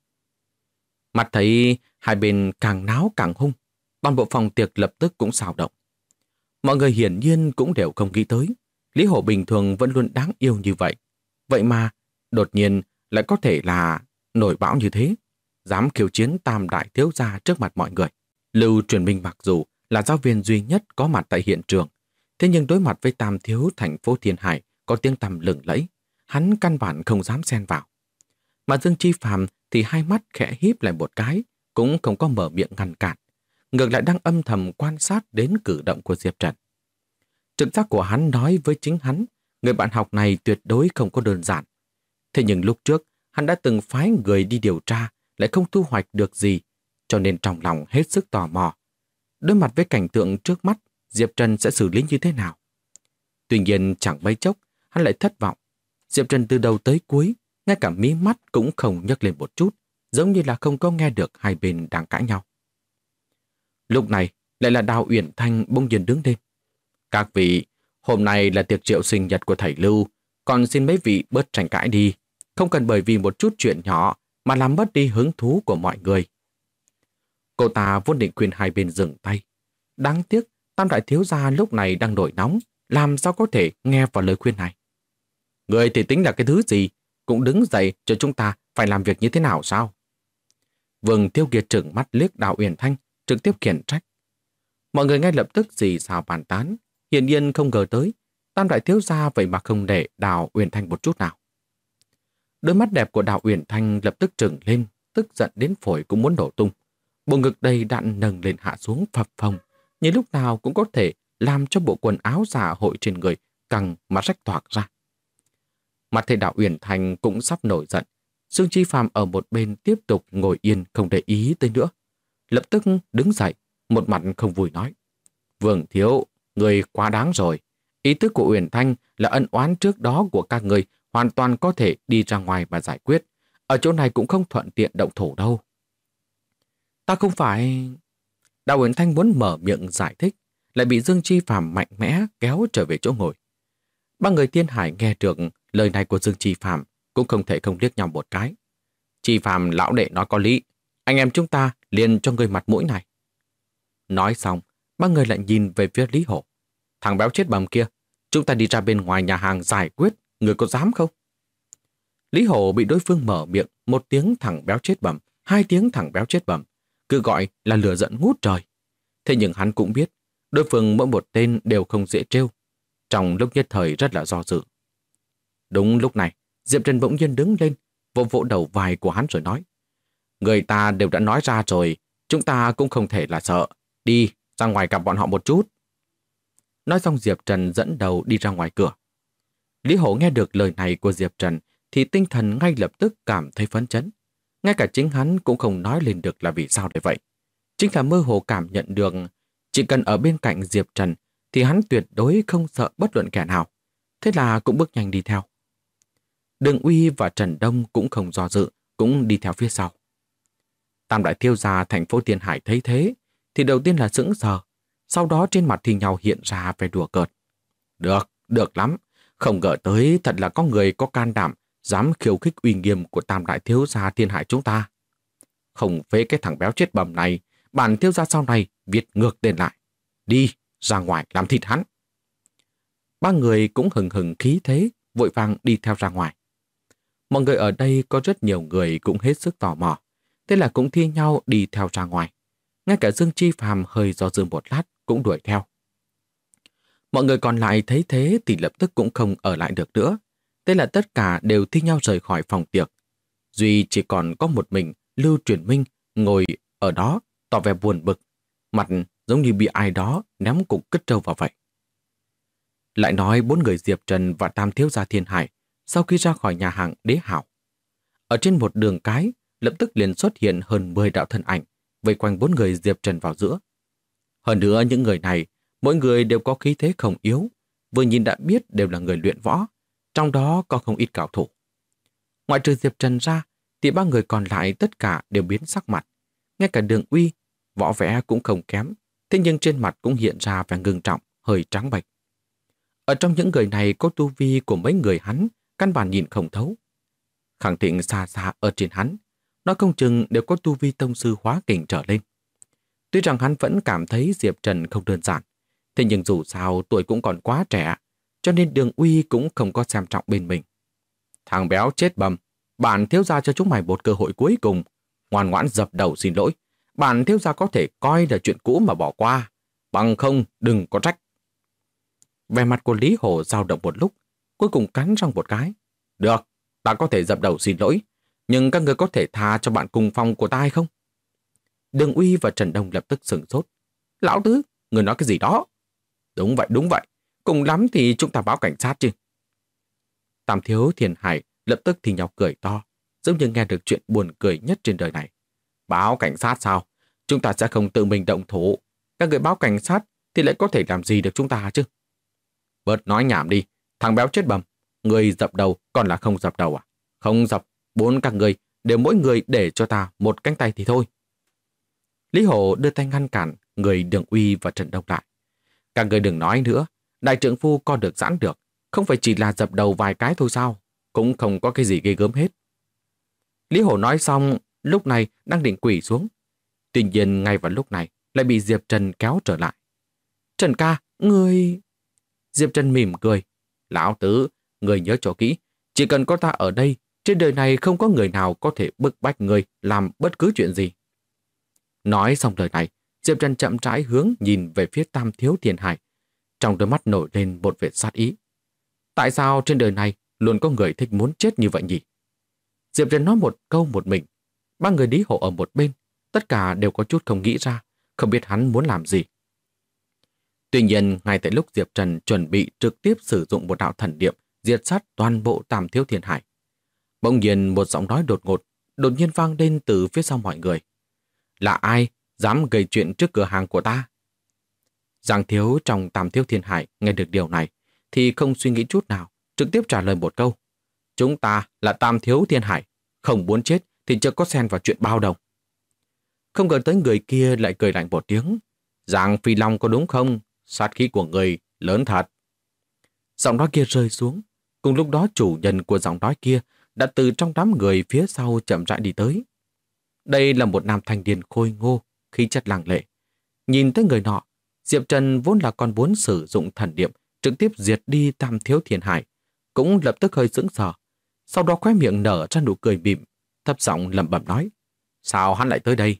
Mặt thấy hai bên càng náo càng hung, toàn bộ phòng tiệc lập tức cũng xào động. Mọi người hiển nhiên cũng đều không nghĩ tới. Lý Hổ bình thường vẫn luôn đáng yêu như vậy. Vậy mà, đột nhiên lại có thể là nổi bão như thế. Dám khiêu chiến tam đại thiếu gia trước mặt mọi người. Lưu Truyền Minh mặc dù là giáo viên duy nhất có mặt tại hiện trường, thế nhưng đối mặt với tam thiếu thành phố Thiên Hải có tiếng tăm lừng lẫy, hắn căn bản không dám xen vào. Mà Dương Chi Phàm thì hai mắt khẽ híp lại một cái, cũng không có mở miệng ngăn cản. Ngược lại đang âm thầm quan sát đến cử động của Diệp Trần. Trực giác của hắn nói với chính hắn, người bạn học này tuyệt đối không có đơn giản. Thế nhưng lúc trước, hắn đã từng phái người đi điều tra, lại không thu hoạch được gì, cho nên trong lòng hết sức tò mò. Đối mặt với cảnh tượng trước mắt, Diệp Trần sẽ xử lý như thế nào? Tuy nhiên chẳng mấy chốc, hắn lại thất vọng. Diệp Trần từ đầu tới cuối, ngay cả mí mắt cũng không nhấc lên một chút, giống như là không có nghe được hai bên đang cãi nhau. Lúc này, lại là Đào Uyển Thanh bỗng nhiên đứng lên. Các vị, hôm nay là tiệc rượu sinh nhật của thầy Lưu, còn xin mấy vị bớt tranh cãi đi, không cần bởi vì một chút chuyện nhỏ mà làm mất đi hứng thú của mọi người. Cô ta vốn định khuyên hai bên dừng tay. Đáng tiếc, tam đại thiếu gia lúc này đang nổi nóng, làm sao có thể nghe vào lời khuyên này. Người thì tính là cái thứ gì, cũng đứng dậy cho chúng ta phải làm việc như thế nào sao? Vương Tiêu Kiệt trừng mắt liếc Đào Uyển Thanh, trực tiếp khiển trách. Mọi người ngay lập tức xì xào bàn tán, hiển nhiên không ngờ tới, tam đại thiếu gia vậy mà không để Đào Uyển Thanh một chút nào. Đôi mắt đẹp của Đào Uyển Thanh lập tức trừng lên, tức giận đến phổi cũng muốn nổ tung. Bộ ngực đầy đặn nâng lên hạ xuống phập phồng, như lúc nào cũng có thể làm cho bộ quần áo dạ hội trên người căng mà rách toạc ra. Mặt thấy Đào Uyển Thanh cũng sắp nổi giận, Dương Chi Phàm ở một bên tiếp tục ngồi yên không để ý tới nữa. Lập tức đứng dậy, một mặt không vui nói. Vương thiếu, người quá đáng rồi. Ý thức của Uyển Thanh là ân oán trước đó của các người hoàn toàn có thể đi ra ngoài mà giải quyết. Ở chỗ này cũng không thuận tiện động thủ đâu. Ta không phải... Đào Uyển Thanh muốn mở miệng giải thích, lại bị Dương Chi Phàm mạnh mẽ kéo trở về chỗ ngồi. Ba người Thiên Hải nghe được lời này của Dương Chi Phàm cũng không thể không liếc nhau một cái. Chi Phàm lão đệ nói có lý, anh em chúng ta liền cho người mặt mũi này. Nói xong, ba người lại nhìn về phía Lý Hổ. Thằng béo chết bầm kia, chúng ta đi ra bên ngoài nhà hàng giải quyết, người có dám không? Lý Hổ bị đối phương mở miệng, một tiếng thằng béo chết bầm, hai tiếng thằng béo chết bầm, cứ gọi là lửa giận ngút trời. Thế nhưng hắn cũng biết, đối phương mỗi một tên đều không dễ trêu. Trong lúc nhất thời rất là do dự. Đúng lúc này, Diệp Trần bỗng nhiên đứng lên, vỗ vỗ đầu vai của hắn rồi nói. Người ta đều đã nói ra rồi, chúng ta cũng không thể là sợ. Đi, ra ngoài gặp bọn họ một chút. Nói xong Diệp Trần dẫn đầu đi ra ngoài cửa. Lý Hổ nghe được lời này của Diệp Trần thì tinh thần ngay lập tức cảm thấy phấn chấn. Ngay cả chính hắn cũng không nói lên được là vì sao để vậy. Chính là mơ hồ cảm nhận được chỉ cần ở bên cạnh Diệp Trần thì hắn tuyệt đối không sợ bất luận kẻ nào. Thế là cũng bước nhanh đi theo. Đường Uy và Trần Đông cũng không do dự, cũng đi theo phía sau. Tam đại thiếu gia thành phố Thiên Hải thấy thế thì đầu tiên là sững sờ, sau đó trên mặt thì nhau hiện ra vẻ đùa cợt. Được, được lắm, không ngờ tới thật là có người có can đảm dám khiêu khích uy nghiêm của Tam đại thiếu gia Thiên Hải chúng ta. Không phế cái thằng béo chết bầm này, bản thiếu gia sau này viết ngược tên lại. Đi, ra ngoài làm thịt hắn. Ba người cũng hừng hừng khí thế, vội vàng đi theo ra ngoài. Mọi người ở đây có rất nhiều người cũng hết sức tò mò, thế là cũng thi nhau đi theo ra ngoài. Ngay cả Dương Chi Phàm hơi do dự một lát cũng đuổi theo. Mọi người còn lại thấy thế thì lập tức cũng không ở lại được nữa. Thế là tất cả đều thi nhau rời khỏi phòng tiệc. Duy chỉ còn có một mình Lưu Truyền Minh ngồi ở đó tỏ vẻ buồn bực, mặt giống như bị ai đó ném cục cứt trâu vào vậy. Lại nói 4 người Diệp Trần và Tam thiếu gia Thiên Hải sau khi ra khỏi nhà hàng Đế Hảo. Ở trên một đường cái, lập tức liền xuất hiện hơn 10 đạo thân ảnh, vây quanh 4 người Diệp Trần vào giữa. Hơn nữa những người này, mỗi người đều có khí thế không yếu, vừa nhìn đã biết đều là người luyện võ, trong đó có không ít cao thủ. Ngoại trừ Diệp Trần ra, thì 3 người còn lại tất cả đều biến sắc mặt. Ngay cả Đường Uy, võ vẽ cũng không kém, thế nhưng trên mặt cũng hiện ra vẻ ngưng trọng, hơi trắng bệch. Ở trong những người này có tu vi của mấy người hắn, căn bản nhìn không thấu. Khẳng Thịnh xa xa ở trên hắn, nói không chừng đều có tu vi tông sư hóa kình trở lên. Tuy rằng hắn vẫn cảm thấy Diệp Trần không đơn giản, thế nhưng dù sao tuổi cũng còn quá trẻ, cho nên Đường Uy cũng không có xem trọng bên mình. Thằng béo chết bầm, bản thiếu gia cho chúng mày một cơ hội cuối cùng, ngoan ngoãn dập đầu xin lỗi. Bản thiếu gia có thể coi là chuyện cũ mà bỏ qua, bằng không đừng có trách. Vẻ mặt của Lý Hổ dao động một lúc, cuối cùng cắn răng một cái. Được, ta có thể dập đầu xin lỗi, nhưng các người có thể tha cho bạn cùng phòng của ta hay không? Đường Uy và Trần Đông lập tức sửng sốt. Lão Tứ, người nói cái gì đó? Đúng vậy. Cùng lắm thì chúng ta báo cảnh sát chứ. Tam thiếu Thiên Hải lập tức thì nhọc cười to, giống như nghe được chuyện buồn cười nhất trên đời này. Báo cảnh sát sao? Chúng ta sẽ không tự mình động thủ. Các người báo cảnh sát thì lại có thể làm gì được chúng ta chứ? Bớt nói nhảm đi, thằng béo chết bầm. Người dập đầu còn là không dập đầu à? Không dập, 4 các người đều mỗi người để cho ta một cánh tay thì thôi. Lý Hổ đưa tay ngăn cản người Đường Uy và Trần Đông lại. Các người đừng nói nữa, đại trượng phu co được giãn được, không phải chỉ là dập đầu vài cái thôi sao? Cũng không có cái gì ghê gớm hết. Lý Hổ nói xong, lúc này đang định quỳ xuống. Tuy nhiên ngay vào lúc này lại bị Diệp Trần kéo trở lại. Trần ca, ngươi... Diệp Trần mỉm cười. Lão Tứ, người nhớ cho kỹ, chỉ cần có ta ở đây, trên đời này không có người nào có thể bức bách người làm bất cứ chuyện gì. Nói xong lời này, Diệp Trần chậm rãi hướng nhìn về phía Tam thiếu Thiên Hải. Trong đôi mắt nổi lên một vẻ sát ý. Tại sao trên đời này luôn có người thích muốn chết như vậy nhỉ? Diệp Trần nói một câu một mình. 3 người Lý Hổ ở một bên, tất cả đều có chút không nghĩ ra, không biết hắn muốn làm gì. Tuy nhiên, ngay tại lúc Diệp Trần chuẩn bị trực tiếp sử dụng một đạo thần niệm diệt sát toàn bộ Tam thiếu Thiên Hải, bỗng nhiên một giọng nói đột nhiên vang lên từ phía sau mọi người. Là ai dám gây chuyện trước cửa hàng của ta? Giang thiếu trong Tam thiếu Thiên Hải nghe được điều này thì không suy nghĩ chút nào, trực tiếp trả lời một câu. Chúng ta là Tam thiếu Thiên Hải, không muốn chết thì chưa có xen vào chuyện bao đồng. Không ngờ tới người kia lại cười lạnh một tiếng. Giang Phi Long có đúng không? Sát khí của người lớn thật. Giọng nói kia rơi xuống. Cùng lúc đó chủ nhân của giọng nói kia đã từ trong đám người phía sau chậm rãi đi tới. Đây là một nam thanh niên khôi ngô, khí chất lẳng lệ. Nhìn tới người nọ, Diệp Trần vốn là còn muốn sử dụng thần niệm trực tiếp diệt đi Tam thiếu Thiên Hải, cũng lập tức hơi sững sờ. Sau đó khóe miệng nở ra nụ cười mỉm, thấp giọng lẩm bẩm nói: Sao hắn lại tới đây?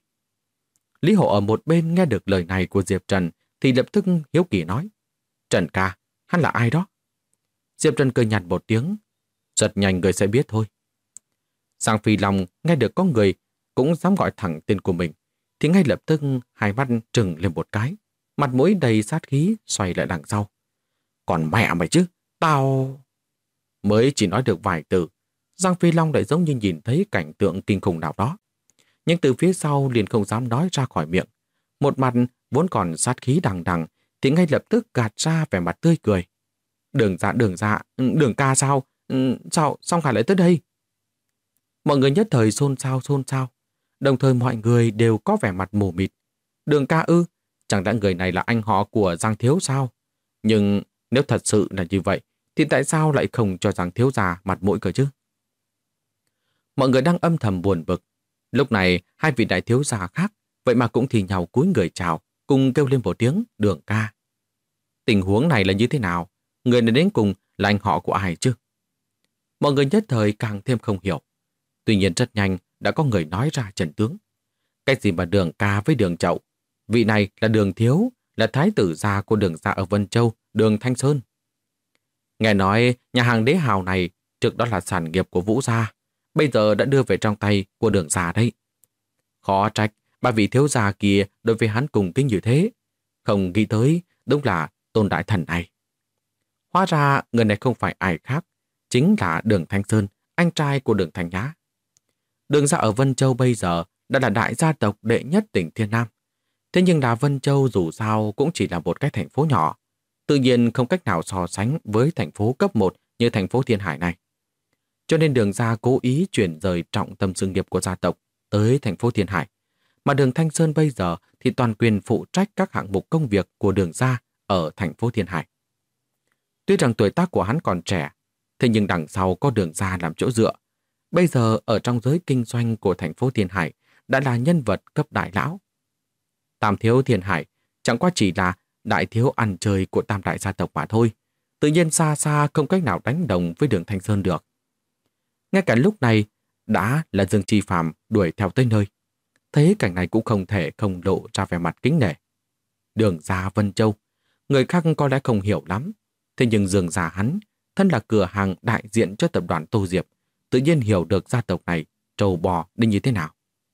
Lý Hổ ở một bên nghe được lời này của Diệp Trần thì lập tức hiếu kỳ nói: Trần ca, hắn là ai đó? Diệp Trần cười nhạt một tiếng: Rất nhanh người sẽ biết thôi. Giang Phi Long nghe được có người cũng dám gọi thẳng tên của mình thì ngay lập tức hai mắt trừng lên một cái, mặt mũi đầy sát khí xoay lại đằng sau. Còn mẹ mày chứ, tao... Mới chỉ nói được vài từ, Giang Phi Long lại giống như nhìn thấy cảnh tượng kinh khủng nào đó. Nhưng từ phía sau liền không dám nói ra khỏi miệng. Một mặt vốn còn sát khí đằng đằng thì ngay lập tức gạt ra vẻ mặt tươi cười. Đường ca sao? Sao Khải lại tới đây? Mọi người nhất thời xôn xao. Đồng thời mọi người đều có vẻ mặt mù mịt. Đường ca ư? Chẳng lẽ người này là anh họ của Giang thiếu sao? Nhưng nếu thật sự là như vậy thì tại sao lại không cho Giang thiếu già mặt mũi cơ chứ? Mọi người đang âm thầm buồn bực. Lúc này, hai vị đại thiếu gia khác, vậy mà cũng thì nhau cúi người chào, cùng kêu lên một tiếng Đường ca. Tình huống này là như thế nào? Người này đến cùng là anh họ của ai chứ? Mọi người nhất thời càng thêm không hiểu. Tuy nhiên rất nhanh đã có người nói ra trận tướng. Cái gì mà Đường ca với Đường Chậu? Vị này là Đường Thiếu, là thái tử gia của Đường gia ở Vân Châu, Đường Thanh Sơn. Nghe nói nhà hàng đế hào này trước đó là sản nghiệp của Vũ gia, bây giờ đã đưa về trong tay của Đường gia đấy. Khó trách ba vị thiếu gia kia đối với hắn cùng kính như thế. Không nghĩ tới đúng là Tôn đại thần này. Hóa ra người này không phải ai khác, chính là Đường Thanh Sơn, anh trai của Đường Thanh Nhã. Đường gia ở Vân Châu bây giờ đã là đại gia tộc đệ nhất tỉnh Thiên Nam. Thế nhưng là Vân Châu dù sao cũng chỉ là một cái thành phố nhỏ, tự nhiên không cách nào so sánh với thành phố cấp 1 như thành phố Thiên Hải này. Cho nên Đường gia cố ý chuyển rời trọng tâm sự nghiệp của gia tộc tới thành phố Thiên Hải. Mà Đường Thanh Sơn bây giờ thì toàn quyền phụ trách các hạng mục công việc của Đường gia ở thành phố Thiên Hải. Tuy rằng tuổi tác của hắn còn trẻ, thế nhưng đằng sau có Đường gia làm chỗ dựa. Bây giờ ở trong giới kinh doanh của thành phố Thiên Hải đã là nhân vật cấp đại lão. Tam thiếu Thiên Hải chẳng qua chỉ là đại thiếu ăn chơi của tam đại gia tộc mà thôi. Tự nhiên xa xa không cách nào đánh đồng với Đường Thanh Sơn được. Ngay cả lúc này đã là Dương Chi Phàm đuổi theo tới nơi. Thấy cảnh này cũng không thể không lộ ra vẻ mặt kính nể. Đường gia Vân Châu, người khác có lẽ không hiểu lắm. Thế nhưng Dương gia hắn, thân là cửa hàng đại diện cho tập đoàn Tô Diệp, tự nhiên hiểu được gia tộc này trâu bò đến như thế nào.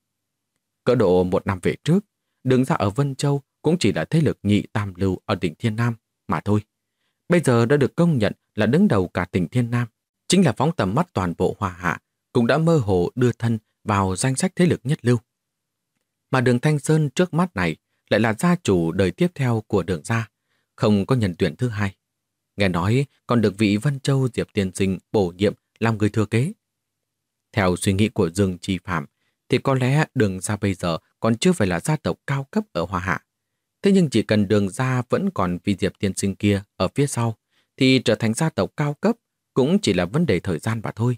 Cỡ độ 1 năm về trước, Đường gia ở Vân Châu cũng chỉ là thế lực nhị tam lưu ở tỉnh Thiên Nam mà thôi. Bây giờ đã được công nhận là đứng đầu cả tỉnh Thiên Nam, chính là phóng tầm mắt toàn bộ Hoa Hạ, cũng đã mơ hồ đưa thân vào danh sách thế lực nhất lưu. Mà Đường Thanh Sơn trước mắt này lại là gia chủ đời tiếp theo của Đường gia, không có nhân tuyển thứ hai. Nghe nói còn được vị Vân Châu Diệp tiên sinh bổ nhiệm làm người thừa kế. Theo suy nghĩ của Dương Chi Phạm, thì có lẽ Đường gia bây giờ còn chưa phải là gia tộc cao cấp ở Hoa Hạ. Thế nhưng chỉ cần Đường gia vẫn còn vị Diệp tiên sinh kia ở phía sau, thì trở thành gia tộc cao cấp cũng chỉ là vấn đề thời gian mà thôi.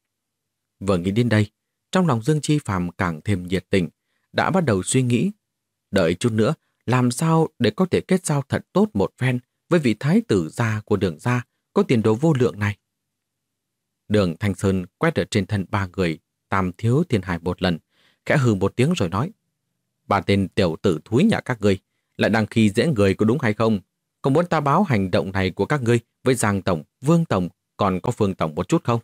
Vừa nghĩ đến đây, trong lòng Dương Chi Phạm càng thêm nhiệt tình, đã bắt đầu suy nghĩ, đợi chút nữa làm sao để có thể kết giao thật tốt một phen với vị thái tử gia của Đường gia có tiền đồ vô lượng này. Đường Thanh Sơn quét ở trên thân 3 người Tam thiếu Thiên Hải một lần, khẽ hừ một tiếng rồi nói: "Ba tên tiểu tử thúi nhà các ngươi lại đang khi dễ người có đúng hay không? Có muốn ta báo hành động này của các ngươi với Giang tổng, Vương tổng, còn có Phương tổng một chút không?"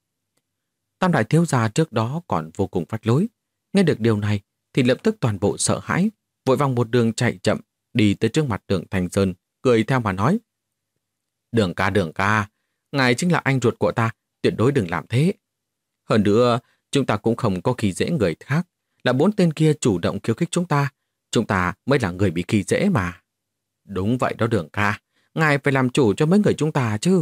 Tam đại thiếu gia trước đó còn vô cùng phách lối, nghe được điều này thì lập tức toàn bộ sợ hãi, vội vòng một đường chạy chậm đi tới trước mặt Đường Thanh Sơn, cười theo mà nói: Đường ca, ngài chính là anh ruột của ta, tuyệt đối đừng làm thế. Hơn nữa, chúng ta cũng không có khi dễ người khác, là 4 tên kia chủ động khiêu khích chúng ta mới là người bị khi dễ mà." "Đúng vậy đó Đường ca, ngài phải làm chủ cho mấy người chúng ta chứ."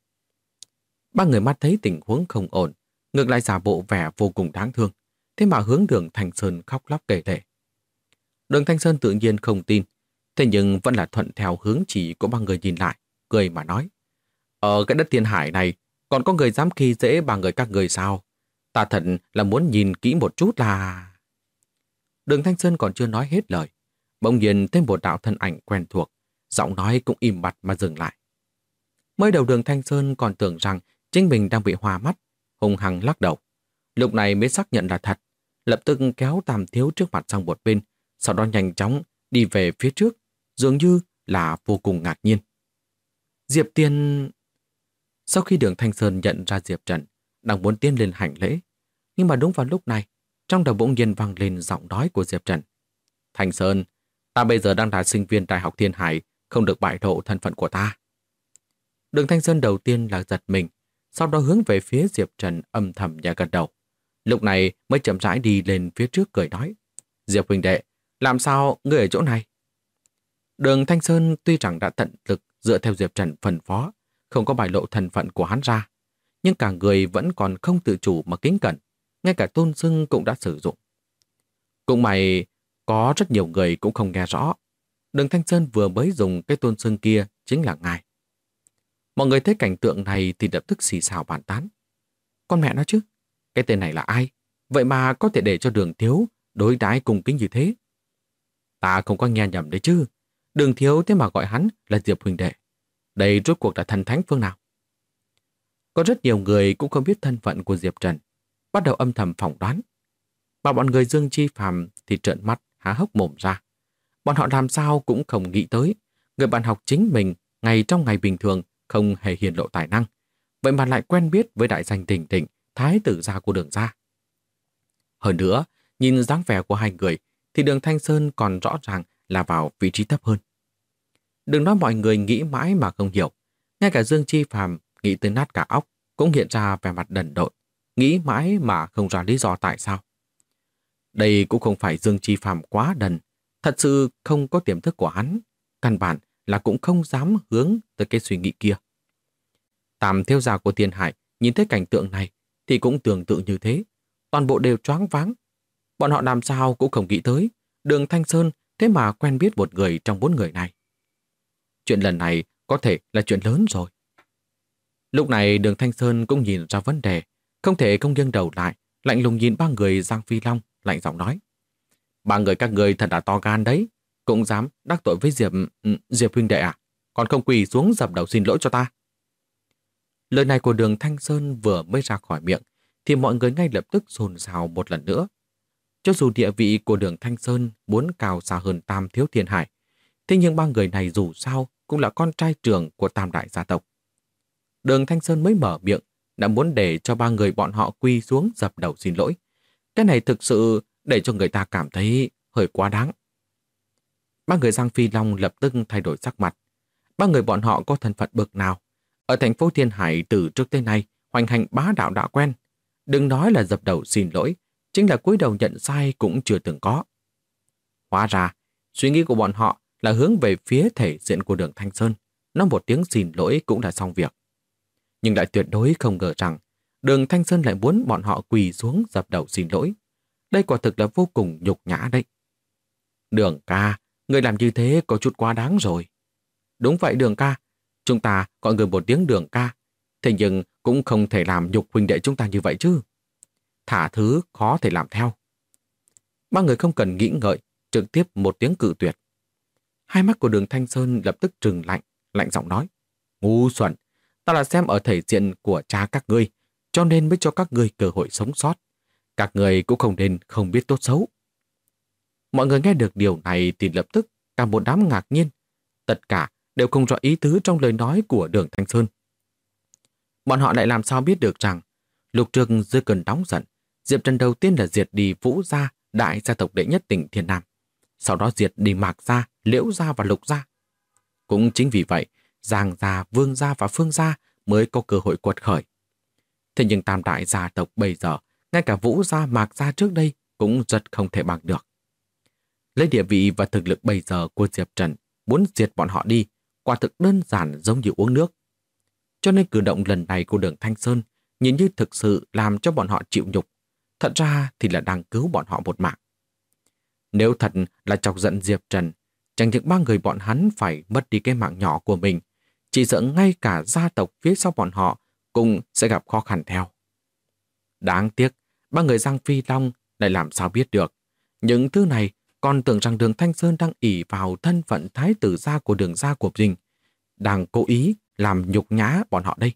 3 người mắt thấy tình huống không ổn, ngược lại giả bộ vẻ vô cùng đáng thương, thế mà hướng Đường Thanh Sơn khóc lóc kể lể. Đường Thanh Sơn tự nhiên không tin, thế nhưng vẫn là thuận theo hướng chỉ của 3 người nhìn lại, cười mà nói: "Ở cái đất Thiên Hải này, còn có người dám khi dễ 3 người các người sao? Ta thật là muốn nhìn kỹ một chút là..." Đường Thanh Sơn còn chưa nói hết lời, bỗng nhiên thêm một đạo thân ảnh quen thuộc, giọng nói cũng im bặt mà dừng lại. Mới đầu Đường Thanh Sơn còn tưởng rằng chính mình đang bị hoa mắt, hung hăng lắc đầu. Lúc này mới xác nhận là thật, lập tức kéo Tam thiếu trước mặt sang một bên, sau đó nhanh chóng đi về phía trước, dường như là vô cùng ngạc nhiên. Diệp Tiên... Sau khi Đường Thanh Sơn nhận ra Diệp Trần đang muốn tiến lên hành lễ, nhưng mà đúng vào lúc này, trong đầu bỗng nhiên vang lên giọng nói của Diệp Trần: "Thanh Sơn, ta bây giờ đang là sinh viên Đại học Thiên Hải, không được bại lộ thân phận của ta." Đường Thanh Sơn đầu tiên là giật mình, sau đó hướng về phía Diệp Trần âm thầm nhẹ gật đầu. Lúc này mới chậm rãi đi lên phía trước cười nói: "Diệp huynh đệ, làm sao ngươi ở chỗ này?" Đường Thanh Sơn tuy rằng đã tận lực dựa theo Diệp Trần phân phó, không có bại lộ thân phận của hắn ra, nhưng cả người vẫn còn không tự chủ mà kính cẩn, ngay cả tôn xưng cũng đã sử dụng. Cũng may có rất nhiều người cũng không nghe rõ, Đường Thanh Sơn vừa mới dùng cái tôn xưng kia chính là ngài. Mọi người thấy cảnh tượng này thì lập tức xì xào bàn tán. Con mẹ nó chứ, Cái tên này là ai? Vậy mà có thể để cho Đường thiếu đối đãi cung kính như thế. Ta không có nghe nhầm đấy chứ. Đường thiếu thế mà gọi hắn là Diệp huynh đệ. Đây rốt cuộc là thần thánh phương nào? Có rất nhiều người cũng không biết thân phận của Diệp Trần, bắt đầu âm thầm phỏng đoán. Mà bọn người Dương Chi Phàm thì trợn mắt há hốc mồm ra. Bọn họ làm sao cũng không nghĩ tới, người bạn học chính mình ngày trong ngày bình thường không hề hiển lộ tài năng, vậy mà lại quen biết với đại danh đỉnh đỉnh thái tử gia của Đường gia. Hơn nữa, nhìn dáng vẻ của hai người thì Đường Thanh Sơn còn rõ ràng là vào vị trí thấp hơn. Đừng nói mọi người nghĩ mãi mà không hiểu, ngay cả Dương Chi Phàm nghĩ tới nát cả óc cũng hiện ra vẻ mặt đần độn, nghĩ mãi mà không ra lý do tại sao. Đây cũng không phải Dương Chi Phàm quá đần, thật sự không có tiềm thức của hắn, căn bản là cũng không dám hướng tới cái suy nghĩ kia. Tam thiếu gia của Thiên Hải nhìn thấy cảnh tượng này thì cũng tương tự như thế, toàn bộ đều choáng váng. Bọn họ làm sao cũng không nghĩ tới, Đường Thanh Sơn thế mà quen biết một người trong 4 người này. Chuyện lần này có thể là chuyện lớn rồi. Lúc này Đường Thanh Sơn cũng nhìn ra vấn đề, không thể không nghiêng đầu lại, lạnh lùng nhìn 3 người Giang Phi Long, lạnh giọng nói: 3 người các người thật là to gan đấy, cũng dám đắc tội với Diệp huynh đệ à? Còn không quỳ xuống dập đầu xin lỗi cho ta. Lời này của Đường Thanh Sơn vừa mới ra khỏi miệng thì mọi người ngay lập tức xôn xao một lần nữa. Cho dù địa vị của Đường Thanh Sơn muốn cao xa hơn Tam Thiếu Thiên Hải, thế nhưng 3 người này dù sao cũng là con trai trưởng của Tam đại gia tộc. Đường Thanh Sơn mới mở miệng đã muốn để cho 3 người bọn họ quỳ xuống dập đầu xin lỗi. Cái này thực sự để cho người ta cảm thấy hơi quá đáng. 3 người Giang Phi Long lập tức thay đổi sắc mặt. 3 người bọn họ có thân phận bậc nào? Ở thành phố Thiên Hải từ trước tới nay hoành hành bá đạo đã quen. Đừng nói là dập đầu xin lỗi, chính là cúi đầu nhận sai cũng chưa từng có. Hóa ra, suy nghĩ của bọn họ là hướng về phía thể diện của Đường Thanh Sơn. Nói một tiếng xin lỗi cũng là xong việc. Nhưng lại tuyệt đối không ngờ rằng Đường Thanh Sơn lại muốn bọn họ quỳ xuống dập đầu xin lỗi. Đây quả thực là vô cùng nhục nhã đấy. Đường ca, người làm như thế có chút quá đáng rồi. Đúng vậy Đường ca, chúng ta gọi người một tiếng Đường ca, thế nhưng cũng không thể làm nhục huynh đệ chúng ta như vậy chứ. Thả thứ khó thể làm theo. 3 người không cần nghĩ ngợi, trực tiếp một tiếng cự tuyệt. Hai mắt của Đường Thanh Sơn lập tức trừng lạnh, lạnh giọng nói: ngu xuẩn, ta là xem ở thể diện của cha các ngươi, cho nên mới cho các ngươi cơ hội sống sót. Các người cũng không nên không biết tốt xấu. Mọi người nghe được điều này thì lập tức cả một đám ngạc nhiên. Tất cả đều không rõ ý tứ trong lời nói của Đường Thanh Sơn. Bọn họ lại làm sao biết được rằng lúc trước dưới cơn nóng giận, Diệp Trần đầu tiên là diệt đi Vũ gia, đại gia tộc đệ nhất tỉnh Thiên Nam. Sau đó diệt đi Mạc gia, Liễu gia và Lục gia. Cũng chính vì vậy, Giang gia, Vương gia và Phương gia mới có cơ hội quật khởi. Thế nhưng tam đại gia tộc bây giờ, ngay cả Vũ gia, Mạc gia trước đây cũng rất không thể bằng được. Lấy địa vị và thực lực bây giờ của Diệp Trần, muốn diệt bọn họ đi, quả thực đơn giản giống như uống nước. Cho nên cử động lần này của Đường Thanh Sơn nhìn như thực sự làm cho bọn họ chịu nhục. Thật ra thì là đang cứu bọn họ một mạng. Nếu thật là chọc giận Diệp Trần, chẳng những 3 người bọn hắn phải mất đi cái mạng nhỏ của mình, chỉ sợ ngay cả gia tộc phía sau bọn họ cũng sẽ gặp khó khăn theo. Đáng tiếc, 3 người Giang Phi Long lại làm sao biết được. Những thứ này còn tưởng rằng Đường Thanh Sơn đang ỷ vào thân phận thái tử gia của Đường gia của mình, đang cố ý làm nhục nhã bọn họ đây.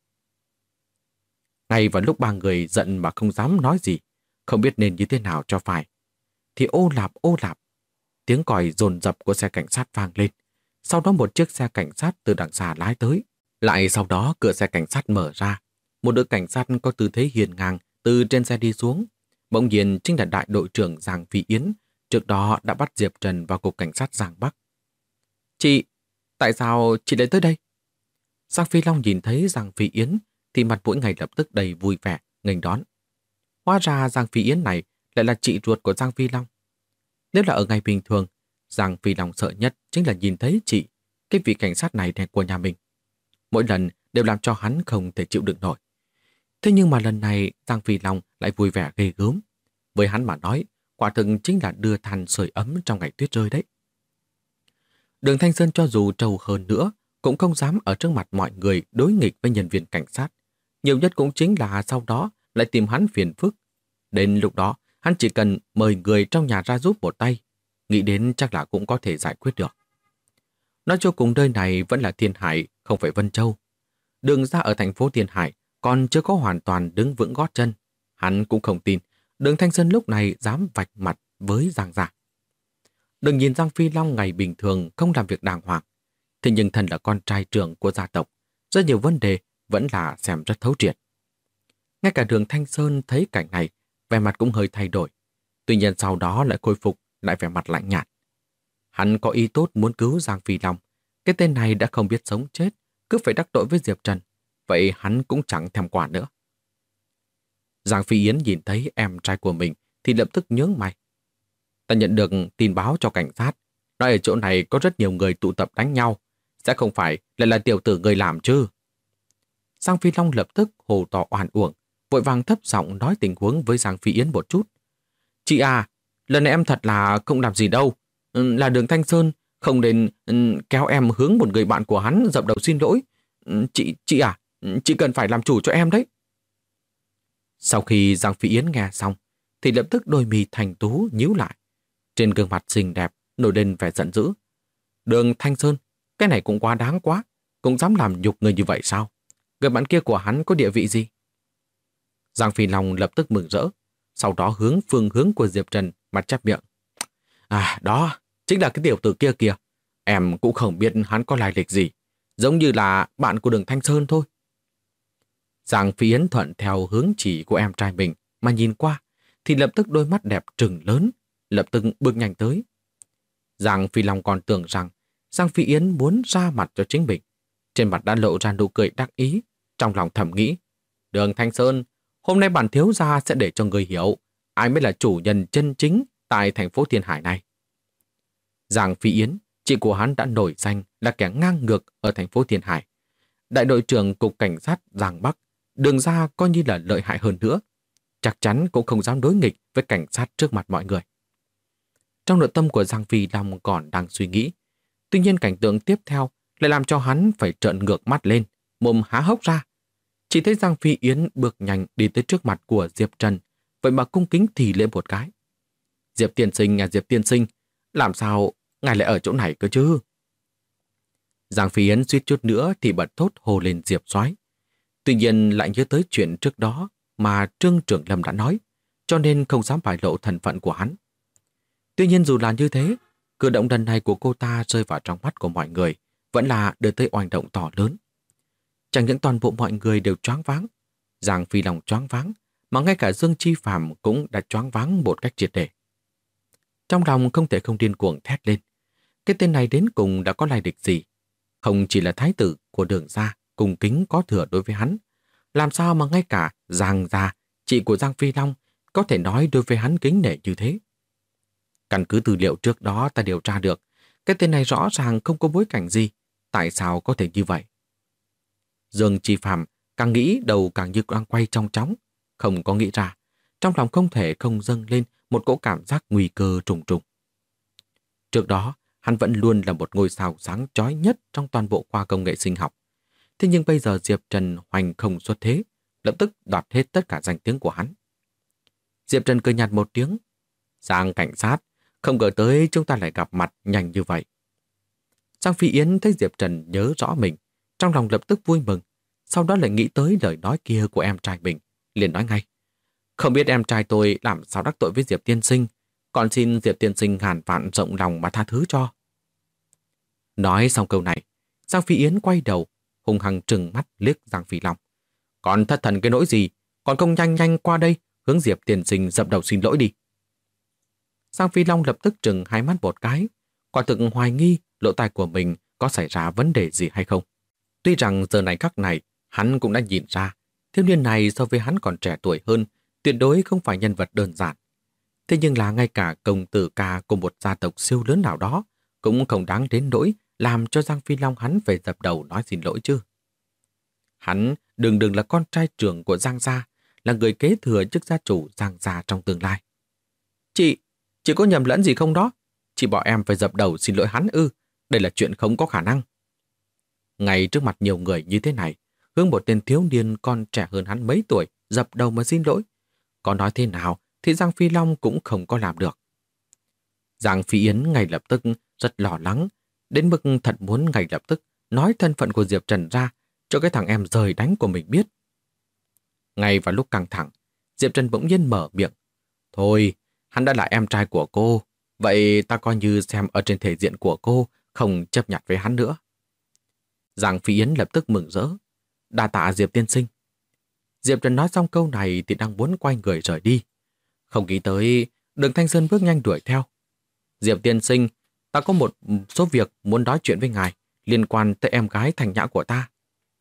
Ngay vào lúc 3 người giận mà không dám nói gì, không biết nên như thế nào cho phải, thì ô lạp, tiếng còi dồn dập của xe cảnh sát vang lên. Sau đó một chiếc xe cảnh sát từ đằng xa lái tới. Lại sau đó cửa xe cảnh sát mở ra. Một đội cảnh sát có tư thế hiền ngang từ trên xe đi xuống. Bỗng nhiên chính là đại đội trưởng Giang Phi Yến, trước đó đã bắt Diệp Trần vào cục cảnh sát Giang Bắc. Chị, tại sao chị lại tới đây? Giang Phi Long nhìn thấy Giang Phi Yến thì mặt mũi ngay lập tức đầy vui vẻ, nghênh đón. Hóa ra Giang Phi Yến này lại là chị ruột của Giang Phi Long. Nếu là ở ngày bình thường, Giang Phi Long sợ nhất chính là nhìn thấy chị, cái vị cảnh sát này của nhà mình. Mỗi lần đều làm cho hắn không thể chịu đựng nổi. Thế nhưng mà lần này Giang Phi Long lại vui vẻ ghê gớm. Với hắn mà nói, quả thực chính là đưa than sưởi ấm trong ngày tuyết rơi đấy. Đường Thanh Sơn cho dù trâu hơn nữa, cũng không dám ở trước mặt mọi người đối nghịch với nhân viên cảnh sát. Nhiều nhất cũng chính là sau đó lại tìm hắn phiền phức. Đến lúc đó, hắn chỉ cần mời người trong nhà ra giúp một tay, nghĩ đến chắc là cũng có thể giải quyết được. Nói cho cùng nơi này vẫn là Thiên Hải, không phải Vân Châu. Đường ra ở thành phố Thiên Hải còn chưa có hoàn toàn đứng vững gót chân. Hắn cũng không tin Đường Thanh Sơn lúc này dám vạch mặt với Giang gia. Đừng nhìn Giang Phi Long ngày bình thường không làm việc đàng hoàng, thế nhưng thân là con trai trưởng của gia tộc, rất nhiều vấn đề vẫn là xem rất thấu triệt. Ngay cả Đường Thanh Sơn thấy cảnh này, vẻ mặt cũng hơi thay đổi. Tuy nhiên sau đó lại khôi phục lại vẻ mặt lạnh nhạt. Hắn có ý tốt muốn cứu Giang Phi Long. Cái tên này đã không biết sống chết, cứ phải đắc tội với Diệp Trần. Vậy hắn cũng chẳng thèm quản nữa. Giang Phi Yến nhìn thấy em trai của mình thì lập tức nhướng mày. Ta nhận được tin báo cho cảnh sát, nói ở chỗ này có rất nhiều người tụ tập đánh nhau. Sẽ không phải lại là tiểu tử người làm chứ? Giang Phi Long lập tức hồ to oan uổng, vội vàng thấp giọng nói tình huống với Giang Phi Yến một chút. Chị à, lần này em thật là không làm gì đâu. Là Đường Thanh Sơn không nên kéo em hướng một người bạn của hắn dập đầu xin lỗi. Chị à, chị cần phải làm chủ cho em đấy. Sau khi Giang Phi Yến nghe xong, thì lập tức đôi mi thành tú nhíu lại. Trên gương mặt xinh đẹp nổi lên vẻ giận dữ. Đường Thanh Sơn, cái này cũng quá đáng quá, cũng dám làm nhục người như vậy sao? Người bạn kia của hắn có địa vị gì? Giang Phi Long lập tức mừng rỡ, sau đó hướng phương hướng của Diệp Trần mặt chép miệng. À đó, chính là cái tiểu tử kia kìa. Em cũng không biết hắn có lai lịch gì, giống như là bạn của Đường Thanh Sơn thôi. Giang Phi Yến thuận theo hướng chỉ của em trai mình mà nhìn qua, thì lập tức đôi mắt đẹp trừng lớn, lập tức bước nhanh tới. Giang Phi Long còn tưởng rằng Giang Phi Yến muốn ra mặt cho chính mình. Trên mặt đã lộ ra nụ cười đắc ý, trong lòng thầm nghĩ. Đường Thanh Sơn, hôm nay bản thiếu gia sẽ để cho người hiểu ai mới là chủ nhân chân chính tại thành phố Thiên Hải này. Giang Phi Yến, chị của hắn đã nổi danh là kẻ ngang ngược ở thành phố Thiên Hải. Đại đội trưởng cục cảnh sát Giang Bắc, Đường ra coi như là lợi hại hơn nữa. Chắc chắn cũng không dám đối nghịch với cảnh sát trước mặt mọi người. Trong nội tâm của Giang Phi Long còn đang suy nghĩ. Tuy nhiên cảnh tượng tiếp theo lại làm cho hắn phải trợn ngược mắt lên, mồm há hốc ra. Chỉ thấy Giang Phi Yến bước nhanh đi tới trước mặt của Diệp Trần, vậy mà cung kính thì lễ một cái. Diệp tiên sinh nhà Diệp tiên sinh, làm sao ngài lại ở chỗ này cơ chứ? Giang Phi Yến suýt chút nữa thì bật thốt hồ lên Diệp Soái. Tuy nhiên lại nhớ tới chuyện trước đó mà Trương Trưởng Lâm đã nói, cho nên không dám bại lộ thân phận của hắn. Tuy nhiên dù là như thế, cử động lần này của cô ta rơi vào trong mắt của mọi người vẫn là đưa tới oanh động to lớn. Chẳng những toàn bộ mọi người đều choáng váng, Giang Phi Long choáng váng, mà ngay cả Dương Chi Phàm cũng đã choáng váng một cách triệt để. Trong lòng không thể không điên cuồng thét lên. Cái tên này đến cùng đã có lai lịch gì? Không chỉ là thái tử của Đường gia cung kính có thừa đối với hắn, làm sao mà ngay cả Giang gia, chị của Giang Phi Long, có thể nói đối với hắn kính nể như thế? Căn cứ tư liệu trước đó ta điều tra được, cái tên này rõ ràng không có bối cảnh gì, tại sao có thể như vậy? Dương Chi Phàm càng nghĩ đầu càng như đang quay trong chóng, không có nghĩ ra, trong lòng không thể không dâng lên một cỗ cảm giác nguy cơ trùng trùng. Trước đó, hắn vẫn luôn là một ngôi sao sáng chói nhất trong toàn bộ khoa công nghệ sinh học. Thế nhưng bây giờ Diệp Trần hoành không xuất thế, lập tức đoạt hết tất cả danh tiếng của hắn. Diệp Trần cười nhạt một tiếng. Giang cảnh sát, không ngờ tới chúng ta lại gặp mặt nhanh như vậy. Giang Phi Yến thấy Diệp Trần nhớ rõ mình, trong lòng lập tức vui mừng, sau đó lại nghĩ tới lời nói kia của em trai mình, liền nói ngay. Không biết em trai tôi làm sao đắc tội với Diệp tiên sinh, còn xin Diệp tiên sinh ngàn vạn rộng lòng mà tha thứ cho. Nói xong câu này, Giang Phi Yến quay đầu, hung hăng trừng mắt liếc Giang Phi Long. Còn thất thần cái nỗi gì, còn không nhanh nhanh qua đây, hướng Diệp tiên sinh dập đầu xin lỗi đi. Giang Phi Long lập tức trừng hai mắt một cái, quả thực hoài nghi lỗ tai của mình có xảy ra vấn đề gì hay không. Tuy rằng giờ này khắc này, hắn cũng đã nhìn ra, thiếu niên này so với hắn còn trẻ tuổi hơn, tuyệt đối không phải nhân vật đơn giản. Thế nhưng là ngay cả công tử ca của một gia tộc siêu lớn nào đó cũng không đáng đến nỗi làm cho Giang Phi Long hắn về dập đầu nói xin lỗi chứ. Hắn đừng là con trai trưởng của Giang gia, là người kế thừa chức gia chủ Giang gia trong tương lai. Chị có nhầm lẫn gì không đó? Chị bảo em phải dập đầu xin lỗi hắn ư? Đây là chuyện không có khả năng. Ngay trước mặt nhiều người như thế này, hướng một tên thiếu niên con trẻ hơn hắn mấy tuổi dập đầu mà xin lỗi. Có nói thế nào thì Giang Phi Long cũng không có làm được. Giang Phi Yến ngay lập tức rất lo lắng, đến mức thật muốn ngay lập tức nói thân phận của Diệp Trần ra cho cái thằng em rời đánh của mình biết. Ngay vào lúc căng thẳng, Diệp Trần bỗng nhiên mở miệng. Thôi, hắn đã là em trai của cô, vậy ta coi như xem ở trên thể diện của cô, không chấp nhặt với hắn nữa. Giang Phi Yến lập tức mừng rỡ. Đa tạ Diệp tiên sinh. Diệp Trần nói xong câu này thì đang muốn quay người rời đi. Không nghĩ tới, Đường Thanh Sơn bước nhanh đuổi theo. Diệp tiên sinh, ta có một số việc muốn nói chuyện với ngài liên quan tới em gái Thành Nhã của ta.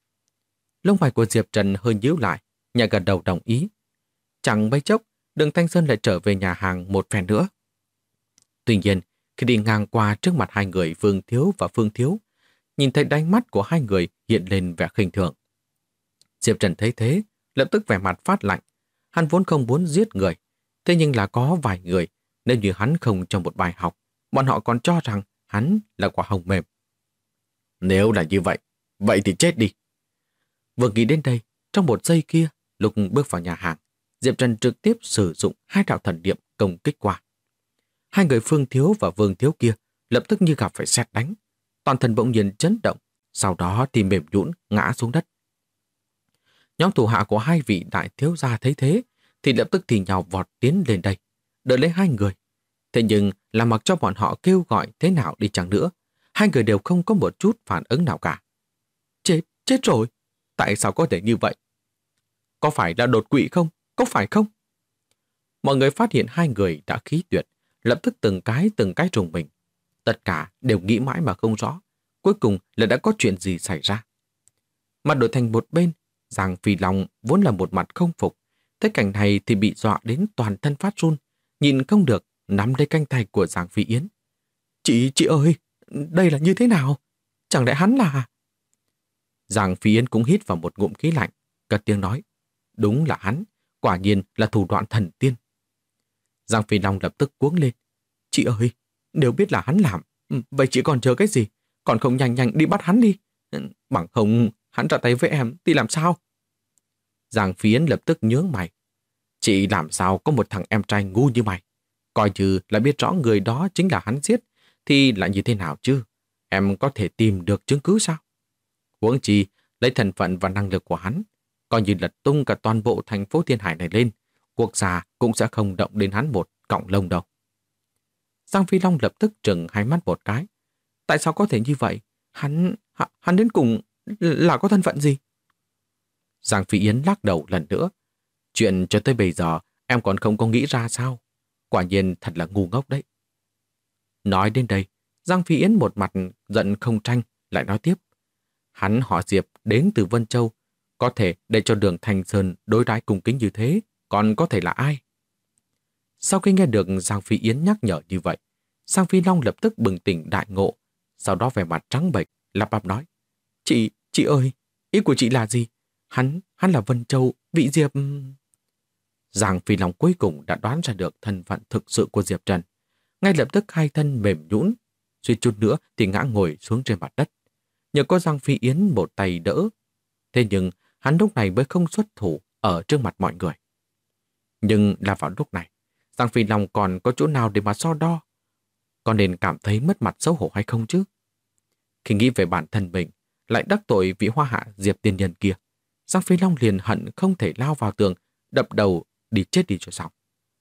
Lông mày của Diệp Trần hơi nhíu lại, nhà gật đầu đồng ý. Chẳng mấy chốc, Đường Thanh Sơn lại trở về nhà hàng một phen nữa. Tuy nhiên, khi đi ngang qua trước mặt hai người Vương Thiếu và Phương Thiếu, nhìn thấy ánh mắt của hai người hiện lên vẻ khinh thường. Diệp Trần thấy thế, lập tức vẻ mặt phát lạnh. Hắn vốn không muốn giết người, thế nhưng là có vài người, nếu như hắn không cho một bài học, bọn họ còn cho rằng hắn là quả hồng mềm. Nếu là như vậy, vậy thì chết đi. Vừa nghĩ đến đây, trong một giây kia, lúc bước vào nhà hàng, Diệp Trần trực tiếp sử dụng hai đạo thần niệm công kích qua. Hai người Phương Thiếu và Vương Thiếu kia lập tức như gặp phải sét đánh. Toàn thân bỗng nhiên chấn động, sau đó thì mềm nhũn ngã xuống đất. Nhóm thủ hạ của hai vị đại thiếu gia thấy thế, thì lập tức thì nhào vọt tiến lên đây, đợi lấy hai người. Thế nhưng là mặc cho bọn họ kêu gọi thế nào đi chăng nữa, hai người đều không có một chút phản ứng nào cả. Chết rồi! Tại sao có thể như vậy? Có phải là đột quỵ không? Có phải không? Mọi người phát hiện hai người đã khí tuyệt, lập tức từng cái trùng mình. Tất cả đều nghĩ mãi mà không rõ. Cuối cùng là đã có chuyện gì xảy ra. Mặt đổi thành một bên, Giang Phi Long vốn là một mặt không phục. Thấy cảnh này thì bị dọa đến toàn thân phát run. Nhìn không được, nắm lấy cánh tay của Giang Phi Yến. Chị ơi, đây là như thế nào? Chẳng lẽ hắn là... Giang Phi Yến cũng hít vào một ngụm khí lạnh, cất tiếng nói. Đúng là hắn, quả nhiên là thủ đoạn thần tiên. Giang Phi Long lập tức cuống lên. Chị ơi, nếu biết là hắn làm, vậy chị còn chờ cái gì? Còn không nhanh nhanh đi bắt hắn đi. Bằng không, hắn ra tay với em thì làm sao? Giang Phi Yến lập tức nhướng mày. Chị làm sao có một thằng em trai ngu như mày? Coi như là biết rõ người đó chính là hắn giết, thì lại như thế nào chứ? Em có thể tìm được chứng cứ sao? Huống chi, lấy thân phận và năng lực của hắn, coi như lật tung cả toàn bộ thành phố Thiên Hải này lên, quốc gia cũng sẽ không động đến hắn một cọng lông đâu. Giang Phi Long lập tức trừng hai mắt một cái. Tại sao có thể như vậy? Hắn đến cùng là có thân phận gì? Giang Phi Yến lắc đầu lần nữa. Chuyện cho tới bây giờ em còn không có nghĩ ra sao? Quả nhiên thật là ngu ngốc đấy. Nói đến đây, Giang Phi Yến một mặt giận không tranh, lại nói tiếp. Hắn họ Diệp đến từ Vân Châu, có thể để cho Đường Thanh Sơn đối đãi cung kính như thế, còn có thể là ai? Sau khi nghe được Giang Phi Yến nhắc nhở như vậy, Giang Phi Long lập tức bừng tỉnh đại ngộ, sau đó vẻ mặt trắng bệch, lắp bắp nói. Chị ơi, ý của chị là gì? Hắn là Vân Châu, vị Diệp... Giang Phi Long cuối cùng đã đoán ra được thân phận thực sự của Diệp Trần. Ngay lập tức hai thân mềm nhũn, suýt chút nữa thì ngã ngồi xuống trên mặt đất. Nhờ có Giang Phi Yến một tay đỡ. Thế nhưng hắn lúc này mới không xuất thủ ở trước mặt mọi người. Nhưng là vào lúc này, Giang Phi Long còn có chỗ nào để mà so đo? Có nên cảm thấy mất mặt xấu hổ hay không chứ? Khi nghĩ về bản thân mình, lại đắc tội vị hoa hạ Diệp tiên nhân kia, Giang Phi Long liền hận không thể lao vào tường, đập đầu đi chết đi cho xong.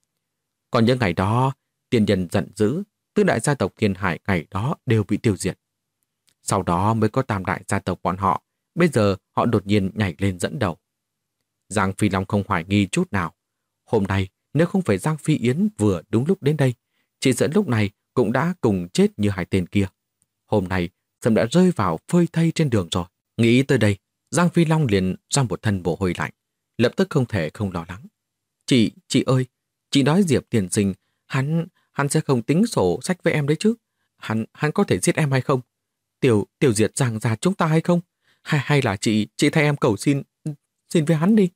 Còn những ngày đó, tiên nhân giận dữ, tứ đại gia tộc Thiên Hải ngày đó đều bị tiêu diệt. Sau đó mới có tam đại gia tộc bọn họ, bây giờ họ đột nhiên nhảy lên dẫn đầu. Giang Phi Long không hoài nghi chút nào. Hôm nay, nếu không phải Giang Phi Yến vừa đúng lúc đến đây, chỉ sợ lúc này cũng đã cùng chết như hai tên kia. Hôm nay, Sâm đã rơi vào phơi thây trên đường rồi. Nghĩ tới đây, Giang Phi Long liền ra một thân mồ hôi lạnh, lập tức không thể không lo lắng. Chị ơi, chị nói Diệp tiền sinh, hắn sẽ không tính sổ sách với em đấy chứ. Hắn có thể giết em hay không? Tiểu diệt Giang gia chúng ta hay không? Hay là chị thay em cầu xin với hắn đi.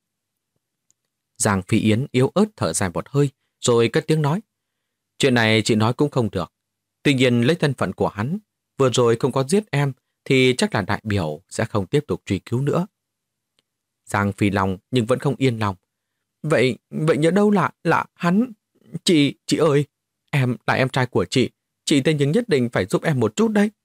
Giang Phi Yến yếu ớt thở dài một hơi, rồi cất tiếng nói. Chuyện này chị nói cũng không được. Tuy nhiên lấy thân phận của hắn, vừa rồi không có giết em, thì chắc là đại biểu sẽ không tiếp tục truy cứu nữa. Giang Phi Long nhưng vẫn không yên lòng. vậy nhớ đâu là hắn? Chị ơi, em là em trai của chị thế nhưng nhất định phải giúp em một chút đấy.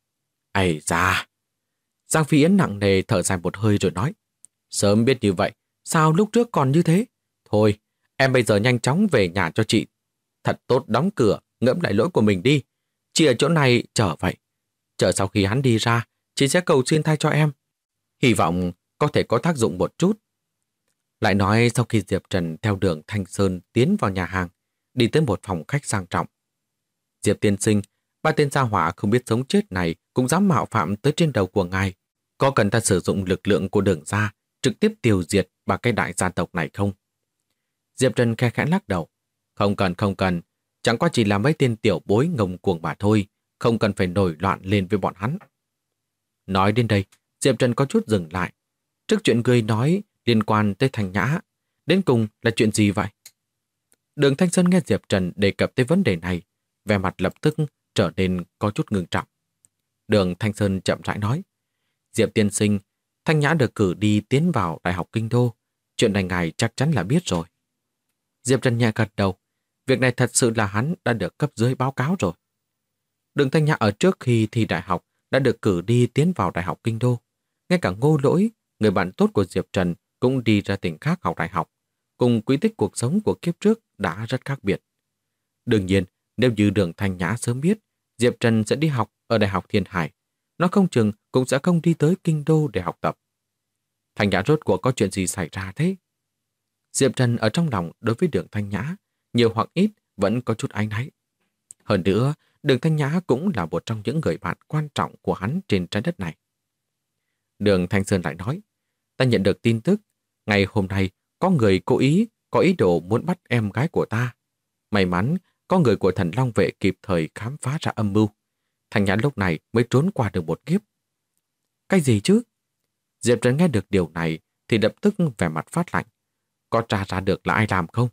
Ây da! Giang Phi Yến nặng nề thở dài một hơi rồi nói, sớm biết như vậy, sao lúc trước còn như thế? Thôi, em bây giờ nhanh chóng về nhà cho chị. Thật tốt đóng cửa, ngẫm lại lỗi của mình đi. Chị ở chỗ này chờ vậy. Chờ sau khi hắn đi ra, chị sẽ cầu xin thay cho em. Hy vọng có thể có tác dụng một chút. Lại nói sau khi Diệp Trần theo đường Thanh Sơn tiến vào nhà hàng, đi tới một phòng khách sang trọng. Diệp tiên sinh, ba tên gia hỏa không biết sống chết này cũng dám mạo phạm tới trên đầu của ngài. Có cần ta sử dụng lực lượng của đường gia trực tiếp tiêu diệt ba cái đại gia tộc này không? Diệp Trần khe khẽ lắc đầu. Không cần. Chẳng qua chỉ là mấy tên tiểu bối ngông cuồng mà thôi. Không cần phải nổi loạn lên với bọn hắn. Nói đến đây, Diệp Trần có chút dừng lại. Trước chuyện người nói liên quan tới Thanh Nhã, đến cùng là chuyện gì vậy? Đường Thanh Sơn nghe Diệp Trần đề cập tới vấn đề này, vẻ mặt lập tức trở nên có chút ngưng trọng. Đường Thanh Sơn chậm rãi nói, Diệp tiên sinh, Thanh Nhã được cử đi tiến vào Đại học Kinh Đô. Chuyện này ngài chắc chắn là biết rồi. Diệp Trần nhẹ gật đầu. Việc này thật sự là hắn đã được cấp dưới báo cáo rồi. Đường Thanh Nhã ở trước khi thi đại học đã được cử đi tiến vào Đại học Kinh Đô. Ngay cả Ngô Lỗi, người bạn tốt của Diệp Trần, cũng đi ra tỉnh khác học đại học. Cùng quy tích cuộc sống của kiếp trước đã rất khác biệt. Đương nhiên, nếu như Đường Thanh Nhã sớm biết Diệp Trần sẽ đi học ở Đại học Thiên Hải, nó không chừng cũng sẽ không đi tới Kinh Đô để học tập. Thanh Nhã rốt cuộc có chuyện gì xảy ra thế? Diệp Trần ở trong lòng đối với Đường Thanh Nhã, nhiều hoặc ít vẫn có chút áy náy. Hơn nữa, Đường Thanh Nhã cũng là một trong những người bạn quan trọng của hắn trên trái đất này. Đường Thanh Sơn lại nói, ta nhận được tin tức, ngày hôm nay có người có ý đồ muốn bắt em gái của ta. May mắn, có người của Thần Long Vệ kịp thời khám phá ra âm mưu. Thanh Nhã lúc này mới trốn qua được một kiếp. Cái gì chứ? Diệp Trần nghe được điều này thì lập tức vẻ mặt phát lạnh. Có tra ra được là ai làm không?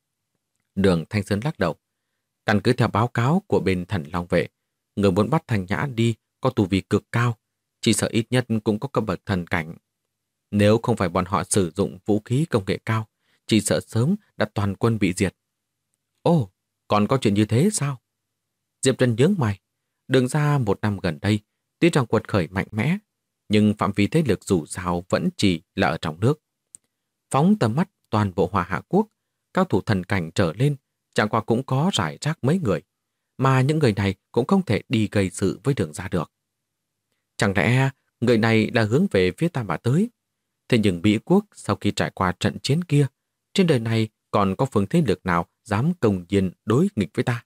Đường Thanh Sơn lắc đầu. Căn cứ theo báo cáo của bên Thần Long Vệ, người muốn bắt Thanh Nhã đi có tu vi cực cao, chỉ sợ ít nhất cũng có cấp bậc thần cảnh. Nếu không phải bọn họ sử dụng vũ khí công nghệ cao, chỉ sợ sớm đã toàn quân bị diệt. Ồ, còn có chuyện như thế sao? Diệp Trần nhướng mày. Đường ra một năm gần đây, tuy rằng quật khởi mạnh mẽ, nhưng phạm vi thế lực dù sao vẫn chỉ là ở trong nước. Phóng tầm mắt toàn bộ Hòa Hạ Quốc, cao thủ thần cảnh trở lên, chẳng qua cũng có rải rác mấy người, mà những người này cũng không thể đi gây sự với Đường ra được. Chẳng lẽ người này là hướng về phía ta mà tới? Thế nhưng Mỹ Quốc sau khi trải qua trận chiến kia, trên đời này còn có phương thế lực nào dám công nhiên đối nghịch với ta?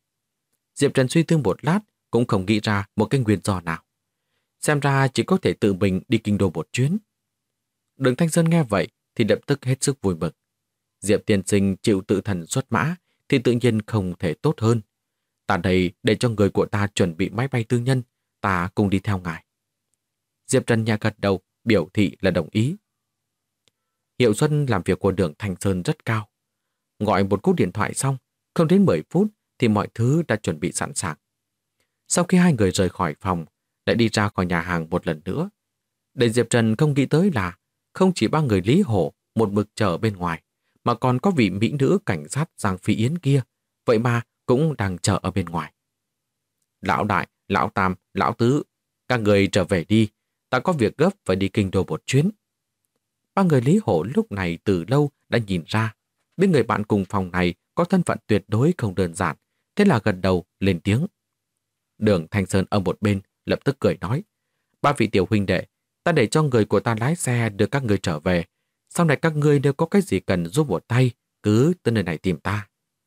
Diệp Trần suy tư một lát cũng không nghĩ ra một cái nguyên do nào. Xem ra chỉ có thể tự mình đi Kinh Đô một chuyến. Đường Thanh Sơn nghe vậy thì lập tức hết sức vui mừng. Diệp tiên sinh chịu tự thần xuất mã thì tự nhiên không thể tốt hơn. Ta đây để cho người của ta chuẩn bị máy bay tư nhân, ta cùng đi theo ngài. Diệp Trần nhẹ gật đầu, biểu thị là đồng ý. Hiệu suất làm việc của Đường Thanh Sơn rất cao. Gọi một cú điện thoại xong, không đến 10 phút thì mọi thứ đã chuẩn bị sẵn sàng. Sau khi hai người rời khỏi phòng, lại đi ra khỏi nhà hàng một lần nữa. Để Diệp Trần không nghĩ tới là không chỉ ba người Lý Hổ một mực chờ bên ngoài, mà còn có vị mỹ nữ cảnh sát Giang Phi Yến kia, vậy mà cũng đang chờ ở bên ngoài. Lão Đại, Lão Tam, Lão Tứ, các người trở về đi, ta có việc gấp phải đi Kinh Đô một chuyến. Ba người Lý Hổ lúc này từ lâu đã nhìn ra, bên người bạn cùng phòng này có thân phận tuyệt đối không đơn giản, thế là gật đầu lên tiếng. Đường Thanh Sơn ở một bên lập tức cười nói, ba vị tiểu huynh đệ, ta để cho người của ta lái xe đưa các người trở về. Sau này các ngươi nếu có cái gì cần giúp một tay, cứ tới nơi này tìm ta.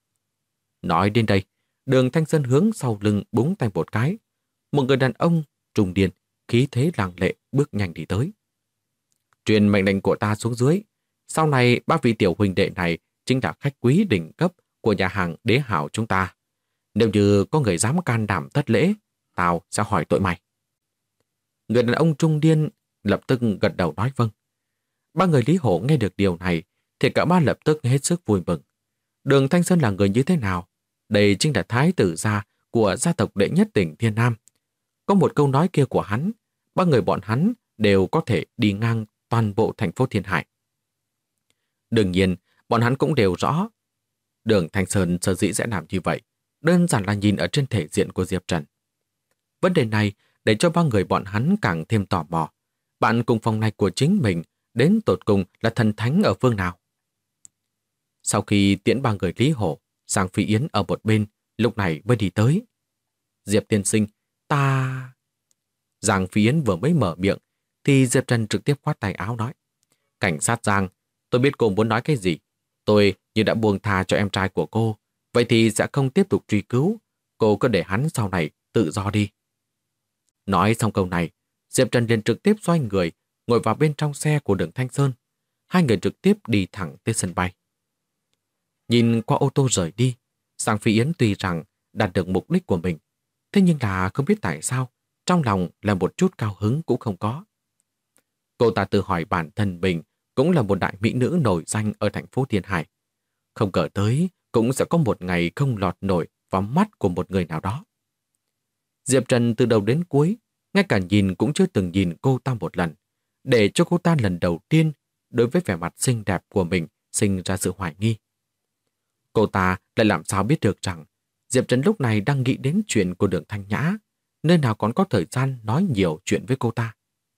Nói đến đây, Đường Thanh Sơn hướng sau lưng búng tay một cái. Một người đàn ông trùng điền, khí thế làng lệ bước nhanh đi tới. Truyền mệnh lệnh của ta xuống dưới. Sau này ba vị tiểu huynh đệ này chính là khách quý đỉnh cấp của nhà hàng Đế Hảo chúng ta. Nếu như có người dám can đảm thất lễ, tao sẽ hỏi tội mày. Người đàn ông trung niên lập tức gật đầu nói vâng. Ba người Lý Hổ nghe được điều này thì cả ba lập tức hết sức vui mừng. Đường Thanh Sơn là người như thế nào? Đây chính là thái tử gia của gia tộc đệ nhất tỉnh Thiên Nam. Có một câu nói kia của hắn, ba người bọn hắn đều có thể đi ngang toàn bộ thành phố Thiên Hải. Đương nhiên, bọn hắn cũng đều rõ. Đường Thanh Sơn sở dĩ sẽ làm như vậy, đơn giản là nhìn ở trên thể diện của Diệp Trần. Vấn đề này để cho ba người bọn hắn càng thêm tò mò. Bạn cùng phòng này của chính mình đến tột cùng là thần thánh ở phương nào? Sau khi tiễn ba người Lý Hổ, Giang Phi Yến ở một bên, lúc này mới đi tới. Diệp tiên sinh, ta... Giang Phi Yến vừa mới mở miệng, thì Diệp Trần trực tiếp khoát tay áo nói. Cảnh sát Giang, tôi biết cô muốn nói cái gì. Tôi như đã buông tha cho em trai của cô, vậy thì sẽ không tiếp tục truy cứu. Cô cứ để hắn sau này tự do đi. Nói xong câu này, Diệp Trần liền trực tiếp xoay người, ngồi vào bên trong xe của Đường Thanh Sơn. Hai người trực tiếp đi thẳng tới sân bay. Nhìn qua ô tô rời đi, Giang Phi Yến tuy rằng đạt được mục đích của mình, thế nhưng là không biết tại sao, trong lòng là một chút cao hứng cũng không có. Cô ta tự hỏi bản thân mình cũng là một đại mỹ nữ nổi danh ở thành phố Thiên Hải. Không ngờ tới cũng sẽ có một ngày không lọt nổi vào mắt của một người nào đó. Diệp Trần từ đầu đến cuối, ngay cả nhìn cũng chưa từng nhìn cô ta một lần, để cho cô ta lần đầu tiên đối với vẻ mặt xinh đẹp của mình sinh ra sự hoài nghi. Cô ta lại làm sao biết được rằng Diệp Trần lúc này đang nghĩ đến chuyện của Đường Thanh Nhã, nơi nào còn có thời gian nói nhiều chuyện với cô ta.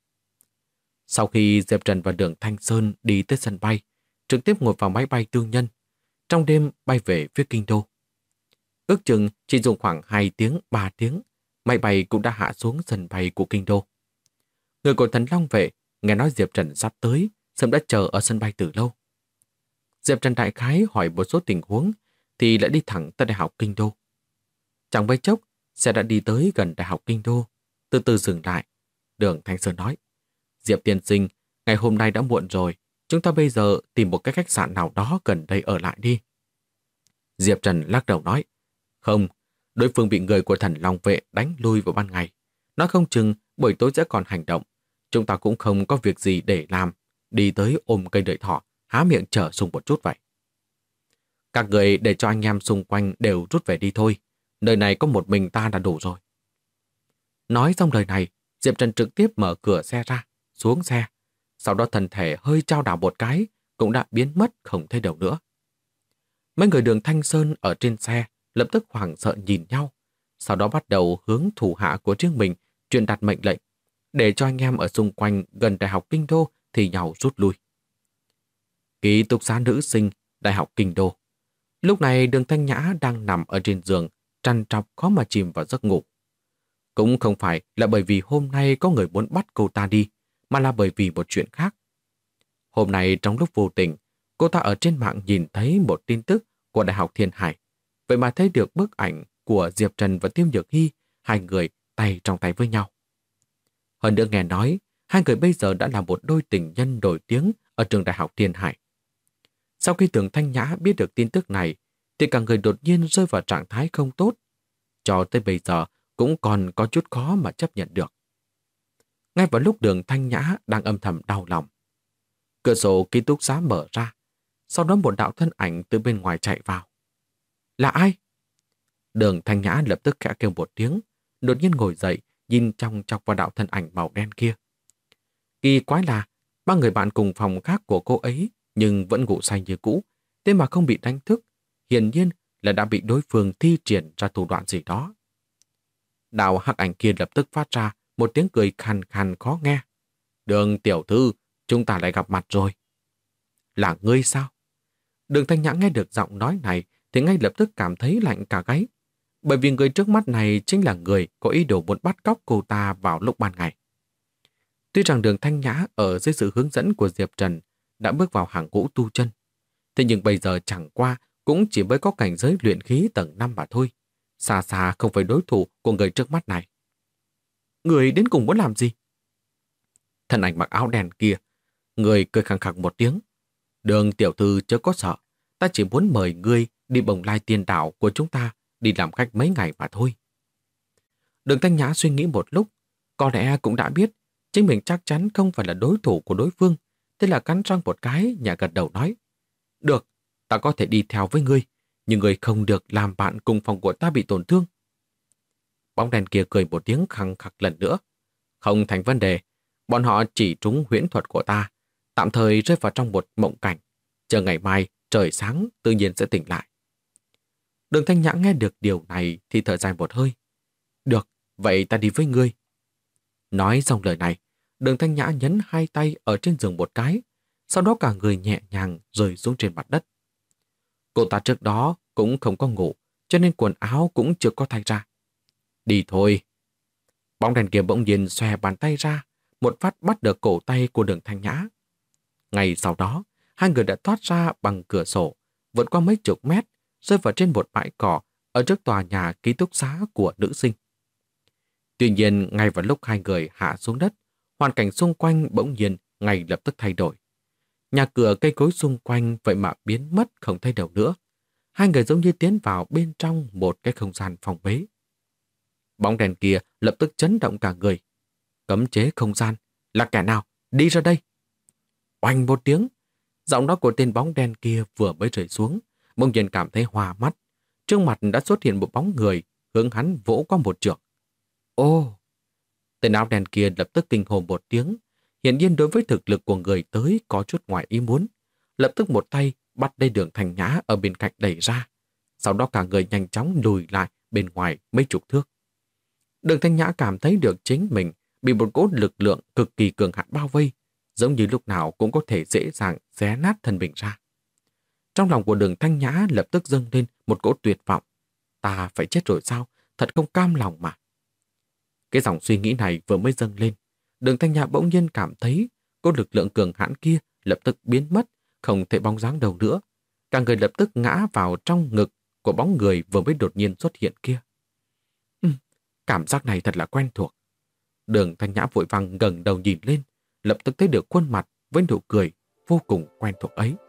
Sau khi Diệp Trần và Đường Thanh Sơn đi tới sân bay, trực tiếp ngồi vào máy bay tư nhân, trong đêm bay về phía Kinh Đô. Ước chừng chỉ dùng khoảng 2 tiếng, 3 tiếng, máy bay cũng đã hạ xuống sân bay của Kinh Đô. Người của Thần Long Vệ nghe nói Diệp Trần sắp tới, sớm đã chờ ở sân bay từ lâu. Diệp Trần đại khái hỏi một số tình huống thì lại đi thẳng tới Đại học Kinh Đô. Chẳng mấy chốc, xe đã đi tới gần Đại học Kinh Đô, từ từ dừng lại. Đường Thanh Sơn nói, Diệp tiên sinh, ngày hôm nay đã muộn rồi, chúng ta bây giờ tìm một cái khách sạn nào đó gần đây ở lại đi. Diệp Trần lắc đầu nói, không, đối phương bị người của Thần Long Vệ đánh lui vào ban ngày. Nói không chừng buổi tối sẽ còn hành động. Chúng ta cũng không có việc gì để làm, đi tới ôm cây đợi thỏ, há miệng trở sung một chút vậy. Các người để cho anh em xung quanh đều rút về đi thôi. Nơi này có một mình ta đã đủ rồi. Nói xong lời này, Diệp Trần trực tiếp mở cửa xe ra, xuống xe. Sau đó thân thể hơi trao đảo một cái, cũng đã biến mất không thấy đâu nữa. Mấy người Đường Thanh Sơn ở trên xe lập tức hoảng sợ nhìn nhau. Sau đó bắt đầu hướng thủ hạ của riêng mình truyền đạt mệnh lệnh, để cho anh em ở xung quanh gần Đại học Kinh Đô thì nhau rút lui. Ký túc xá nữ sinh Đại học Kinh Đô. Lúc này Đường Thanh Nhã đang nằm ở trên giường, trằn trọc khó mà chìm vào giấc ngủ. Cũng không phải là bởi vì hôm nay có người muốn bắt cô ta đi, mà là bởi vì một chuyện khác. Hôm nay trong lúc vô tình, cô ta ở trên mạng nhìn thấy một tin tức của Đại học Thiên Hải. Vậy mà thấy được bức ảnh của Diệp Trần và Tiêu Nhược Hy, hai người tay trong tay với nhau. Hơn nữa nghe nói, hai người bây giờ đã là một đôi tình nhân nổi tiếng ở trường Đại học Thiên Hải. Sau khi Đường Thanh Nhã biết được tin tức này, thì cả người đột nhiên rơi vào trạng thái không tốt. Cho tới bây giờ cũng còn có chút khó mà chấp nhận được. Ngay vào lúc Đường Thanh Nhã đang âm thầm đau lòng, cửa sổ ký túc xá mở ra, sau đó một đạo thân ảnh từ bên ngoài chạy vào. Là ai? Đường Thanh Nhã lập tức khẽ kêu một tiếng, đột nhiên ngồi dậy, nhìn chòng chọc vào đạo thân ảnh màu đen kia. Kỳ quái là, ba người bạn cùng phòng khác của cô ấy nhưng vẫn ngủ say như cũ, thế mà không bị đánh thức, hiển nhiên là đã bị đối phương thi triển ra thủ đoạn gì đó. Đạo hắc ảnh kia lập tức phát ra một tiếng cười khàn khàn khó nghe. Đường tiểu thư, chúng ta lại gặp mặt rồi. Là ngươi sao? Đường Thanh Nhã nghe được giọng nói này thì ngay lập tức cảm thấy lạnh cả gáy, bởi vì người trước mắt này chính là người có ý đồ muốn bắt cóc cô ta vào lúc ban ngày. Tuy rằng Đường Thanh Nhã ở dưới sự hướng dẫn của Diệp Trần đã bước vào hàng ngũ tu chân, thế nhưng bây giờ chẳng qua cũng chỉ mới có cảnh giới luyện khí tầng 5 mà thôi, xa xa không phải đối thủ của người trước mắt này. Người đến cùng muốn làm gì? Thân ảnh mặc áo đen kia, người cười khẳng khặc một tiếng. Đường tiểu thư chớ có sợ, ta chỉ muốn mời ngươi đi Bồng Lai Tiên Đảo của chúng ta đi làm khách mấy ngày mà thôi. Đường Thanh Nhã suy nghĩ một lúc, có lẽ cũng đã biết chính mình chắc chắn không phải là đối thủ của đối phương, thế là cắn răng một cái, nhả gật đầu nói. Được, ta có thể đi theo với ngươi, nhưng ngươi không được làm bạn cùng phòng của ta bị tổn thương. Bóng đèn kia cười một tiếng khăng khặc lần nữa. Không thành vấn đề, bọn họ chỉ trúng huyễn thuật của ta, tạm thời rơi vào trong một mộng cảnh. Chờ ngày mai, trời sáng tự nhiên sẽ tỉnh lại. Đường Thanh Nhã nghe được điều này thì thở dài một hơi. Được, vậy ta đi với ngươi. Nói xong lời này, Đường Thanh Nhã nhấn hai tay ở trên giường một cái, sau đó cả người nhẹ nhàng rơi xuống trên mặt đất. Cô ta trước đó cũng không có ngủ, cho nên quần áo cũng chưa có thay ra. Đi thôi. Bóng đèn kia bỗng nhiên xòe bàn tay ra, một phát bắt được cổ tay của Đường Thanh Nhã. Ngay sau đó, hai người đã thoát ra bằng cửa sổ, vượt qua mấy chục mét, rơi vào trên một bãi cỏ ở trước tòa nhà ký túc xá của nữ sinh. Tuy nhiên, ngay vào lúc hai người hạ xuống đất, hoàn cảnh xung quanh bỗng nhiên ngay lập tức thay đổi. Nhà cửa cây cối xung quanh vậy mà biến mất không thấy đâu nữa. Hai người giống như tiến vào bên trong một cái không gian phòng bế. Bóng đèn kia lập tức chấn động cả người. Cấm chế không gian, là kẻ nào? Đi ra đây! Oanh một tiếng, giọng nói của tên bóng đen kia vừa mới rơi xuống, bỗng nhiên cảm thấy hoa mắt. Trước mặt đã xuất hiện một bóng người, hướng hắn vỗ qua một trượng. Ô! Tên áo đen kia lập tức kinh hồn một tiếng. Hiển nhiên đối với thực lực của người tới có chút ngoài ý muốn. Lập tức một tay bắt lấy Đường Thanh Nhã ở bên cạnh đẩy ra. Sau đó cả người nhanh chóng lùi lại bên ngoài mấy chục thước. Đường Thanh Nhã cảm thấy được chính mình bị một cỗ lực lượng cực kỳ cường hạn bao vây, giống như lúc nào cũng có thể dễ dàng xé nát thân mình ra. Trong lòng của Đường Thanh Nhã lập tức dâng lên một cỗ tuyệt vọng. Ta phải chết rồi sao? Thật không cam lòng mà. Cái dòng suy nghĩ này vừa mới dâng lên, Đường Thanh Nhã bỗng nhiên cảm thấy cỗ lực lượng cường hãn kia lập tức biến mất, không thể bóng dáng đâu nữa. Cả người lập tức ngã vào trong ngực của bóng người vừa mới đột nhiên xuất hiện kia. Cảm giác này thật là quen thuộc. Đường Thanh Nhã vội vàng ngẩng đầu nhìn lên, lập tức thấy được khuôn mặt với nụ cười vô cùng quen thuộc ấy.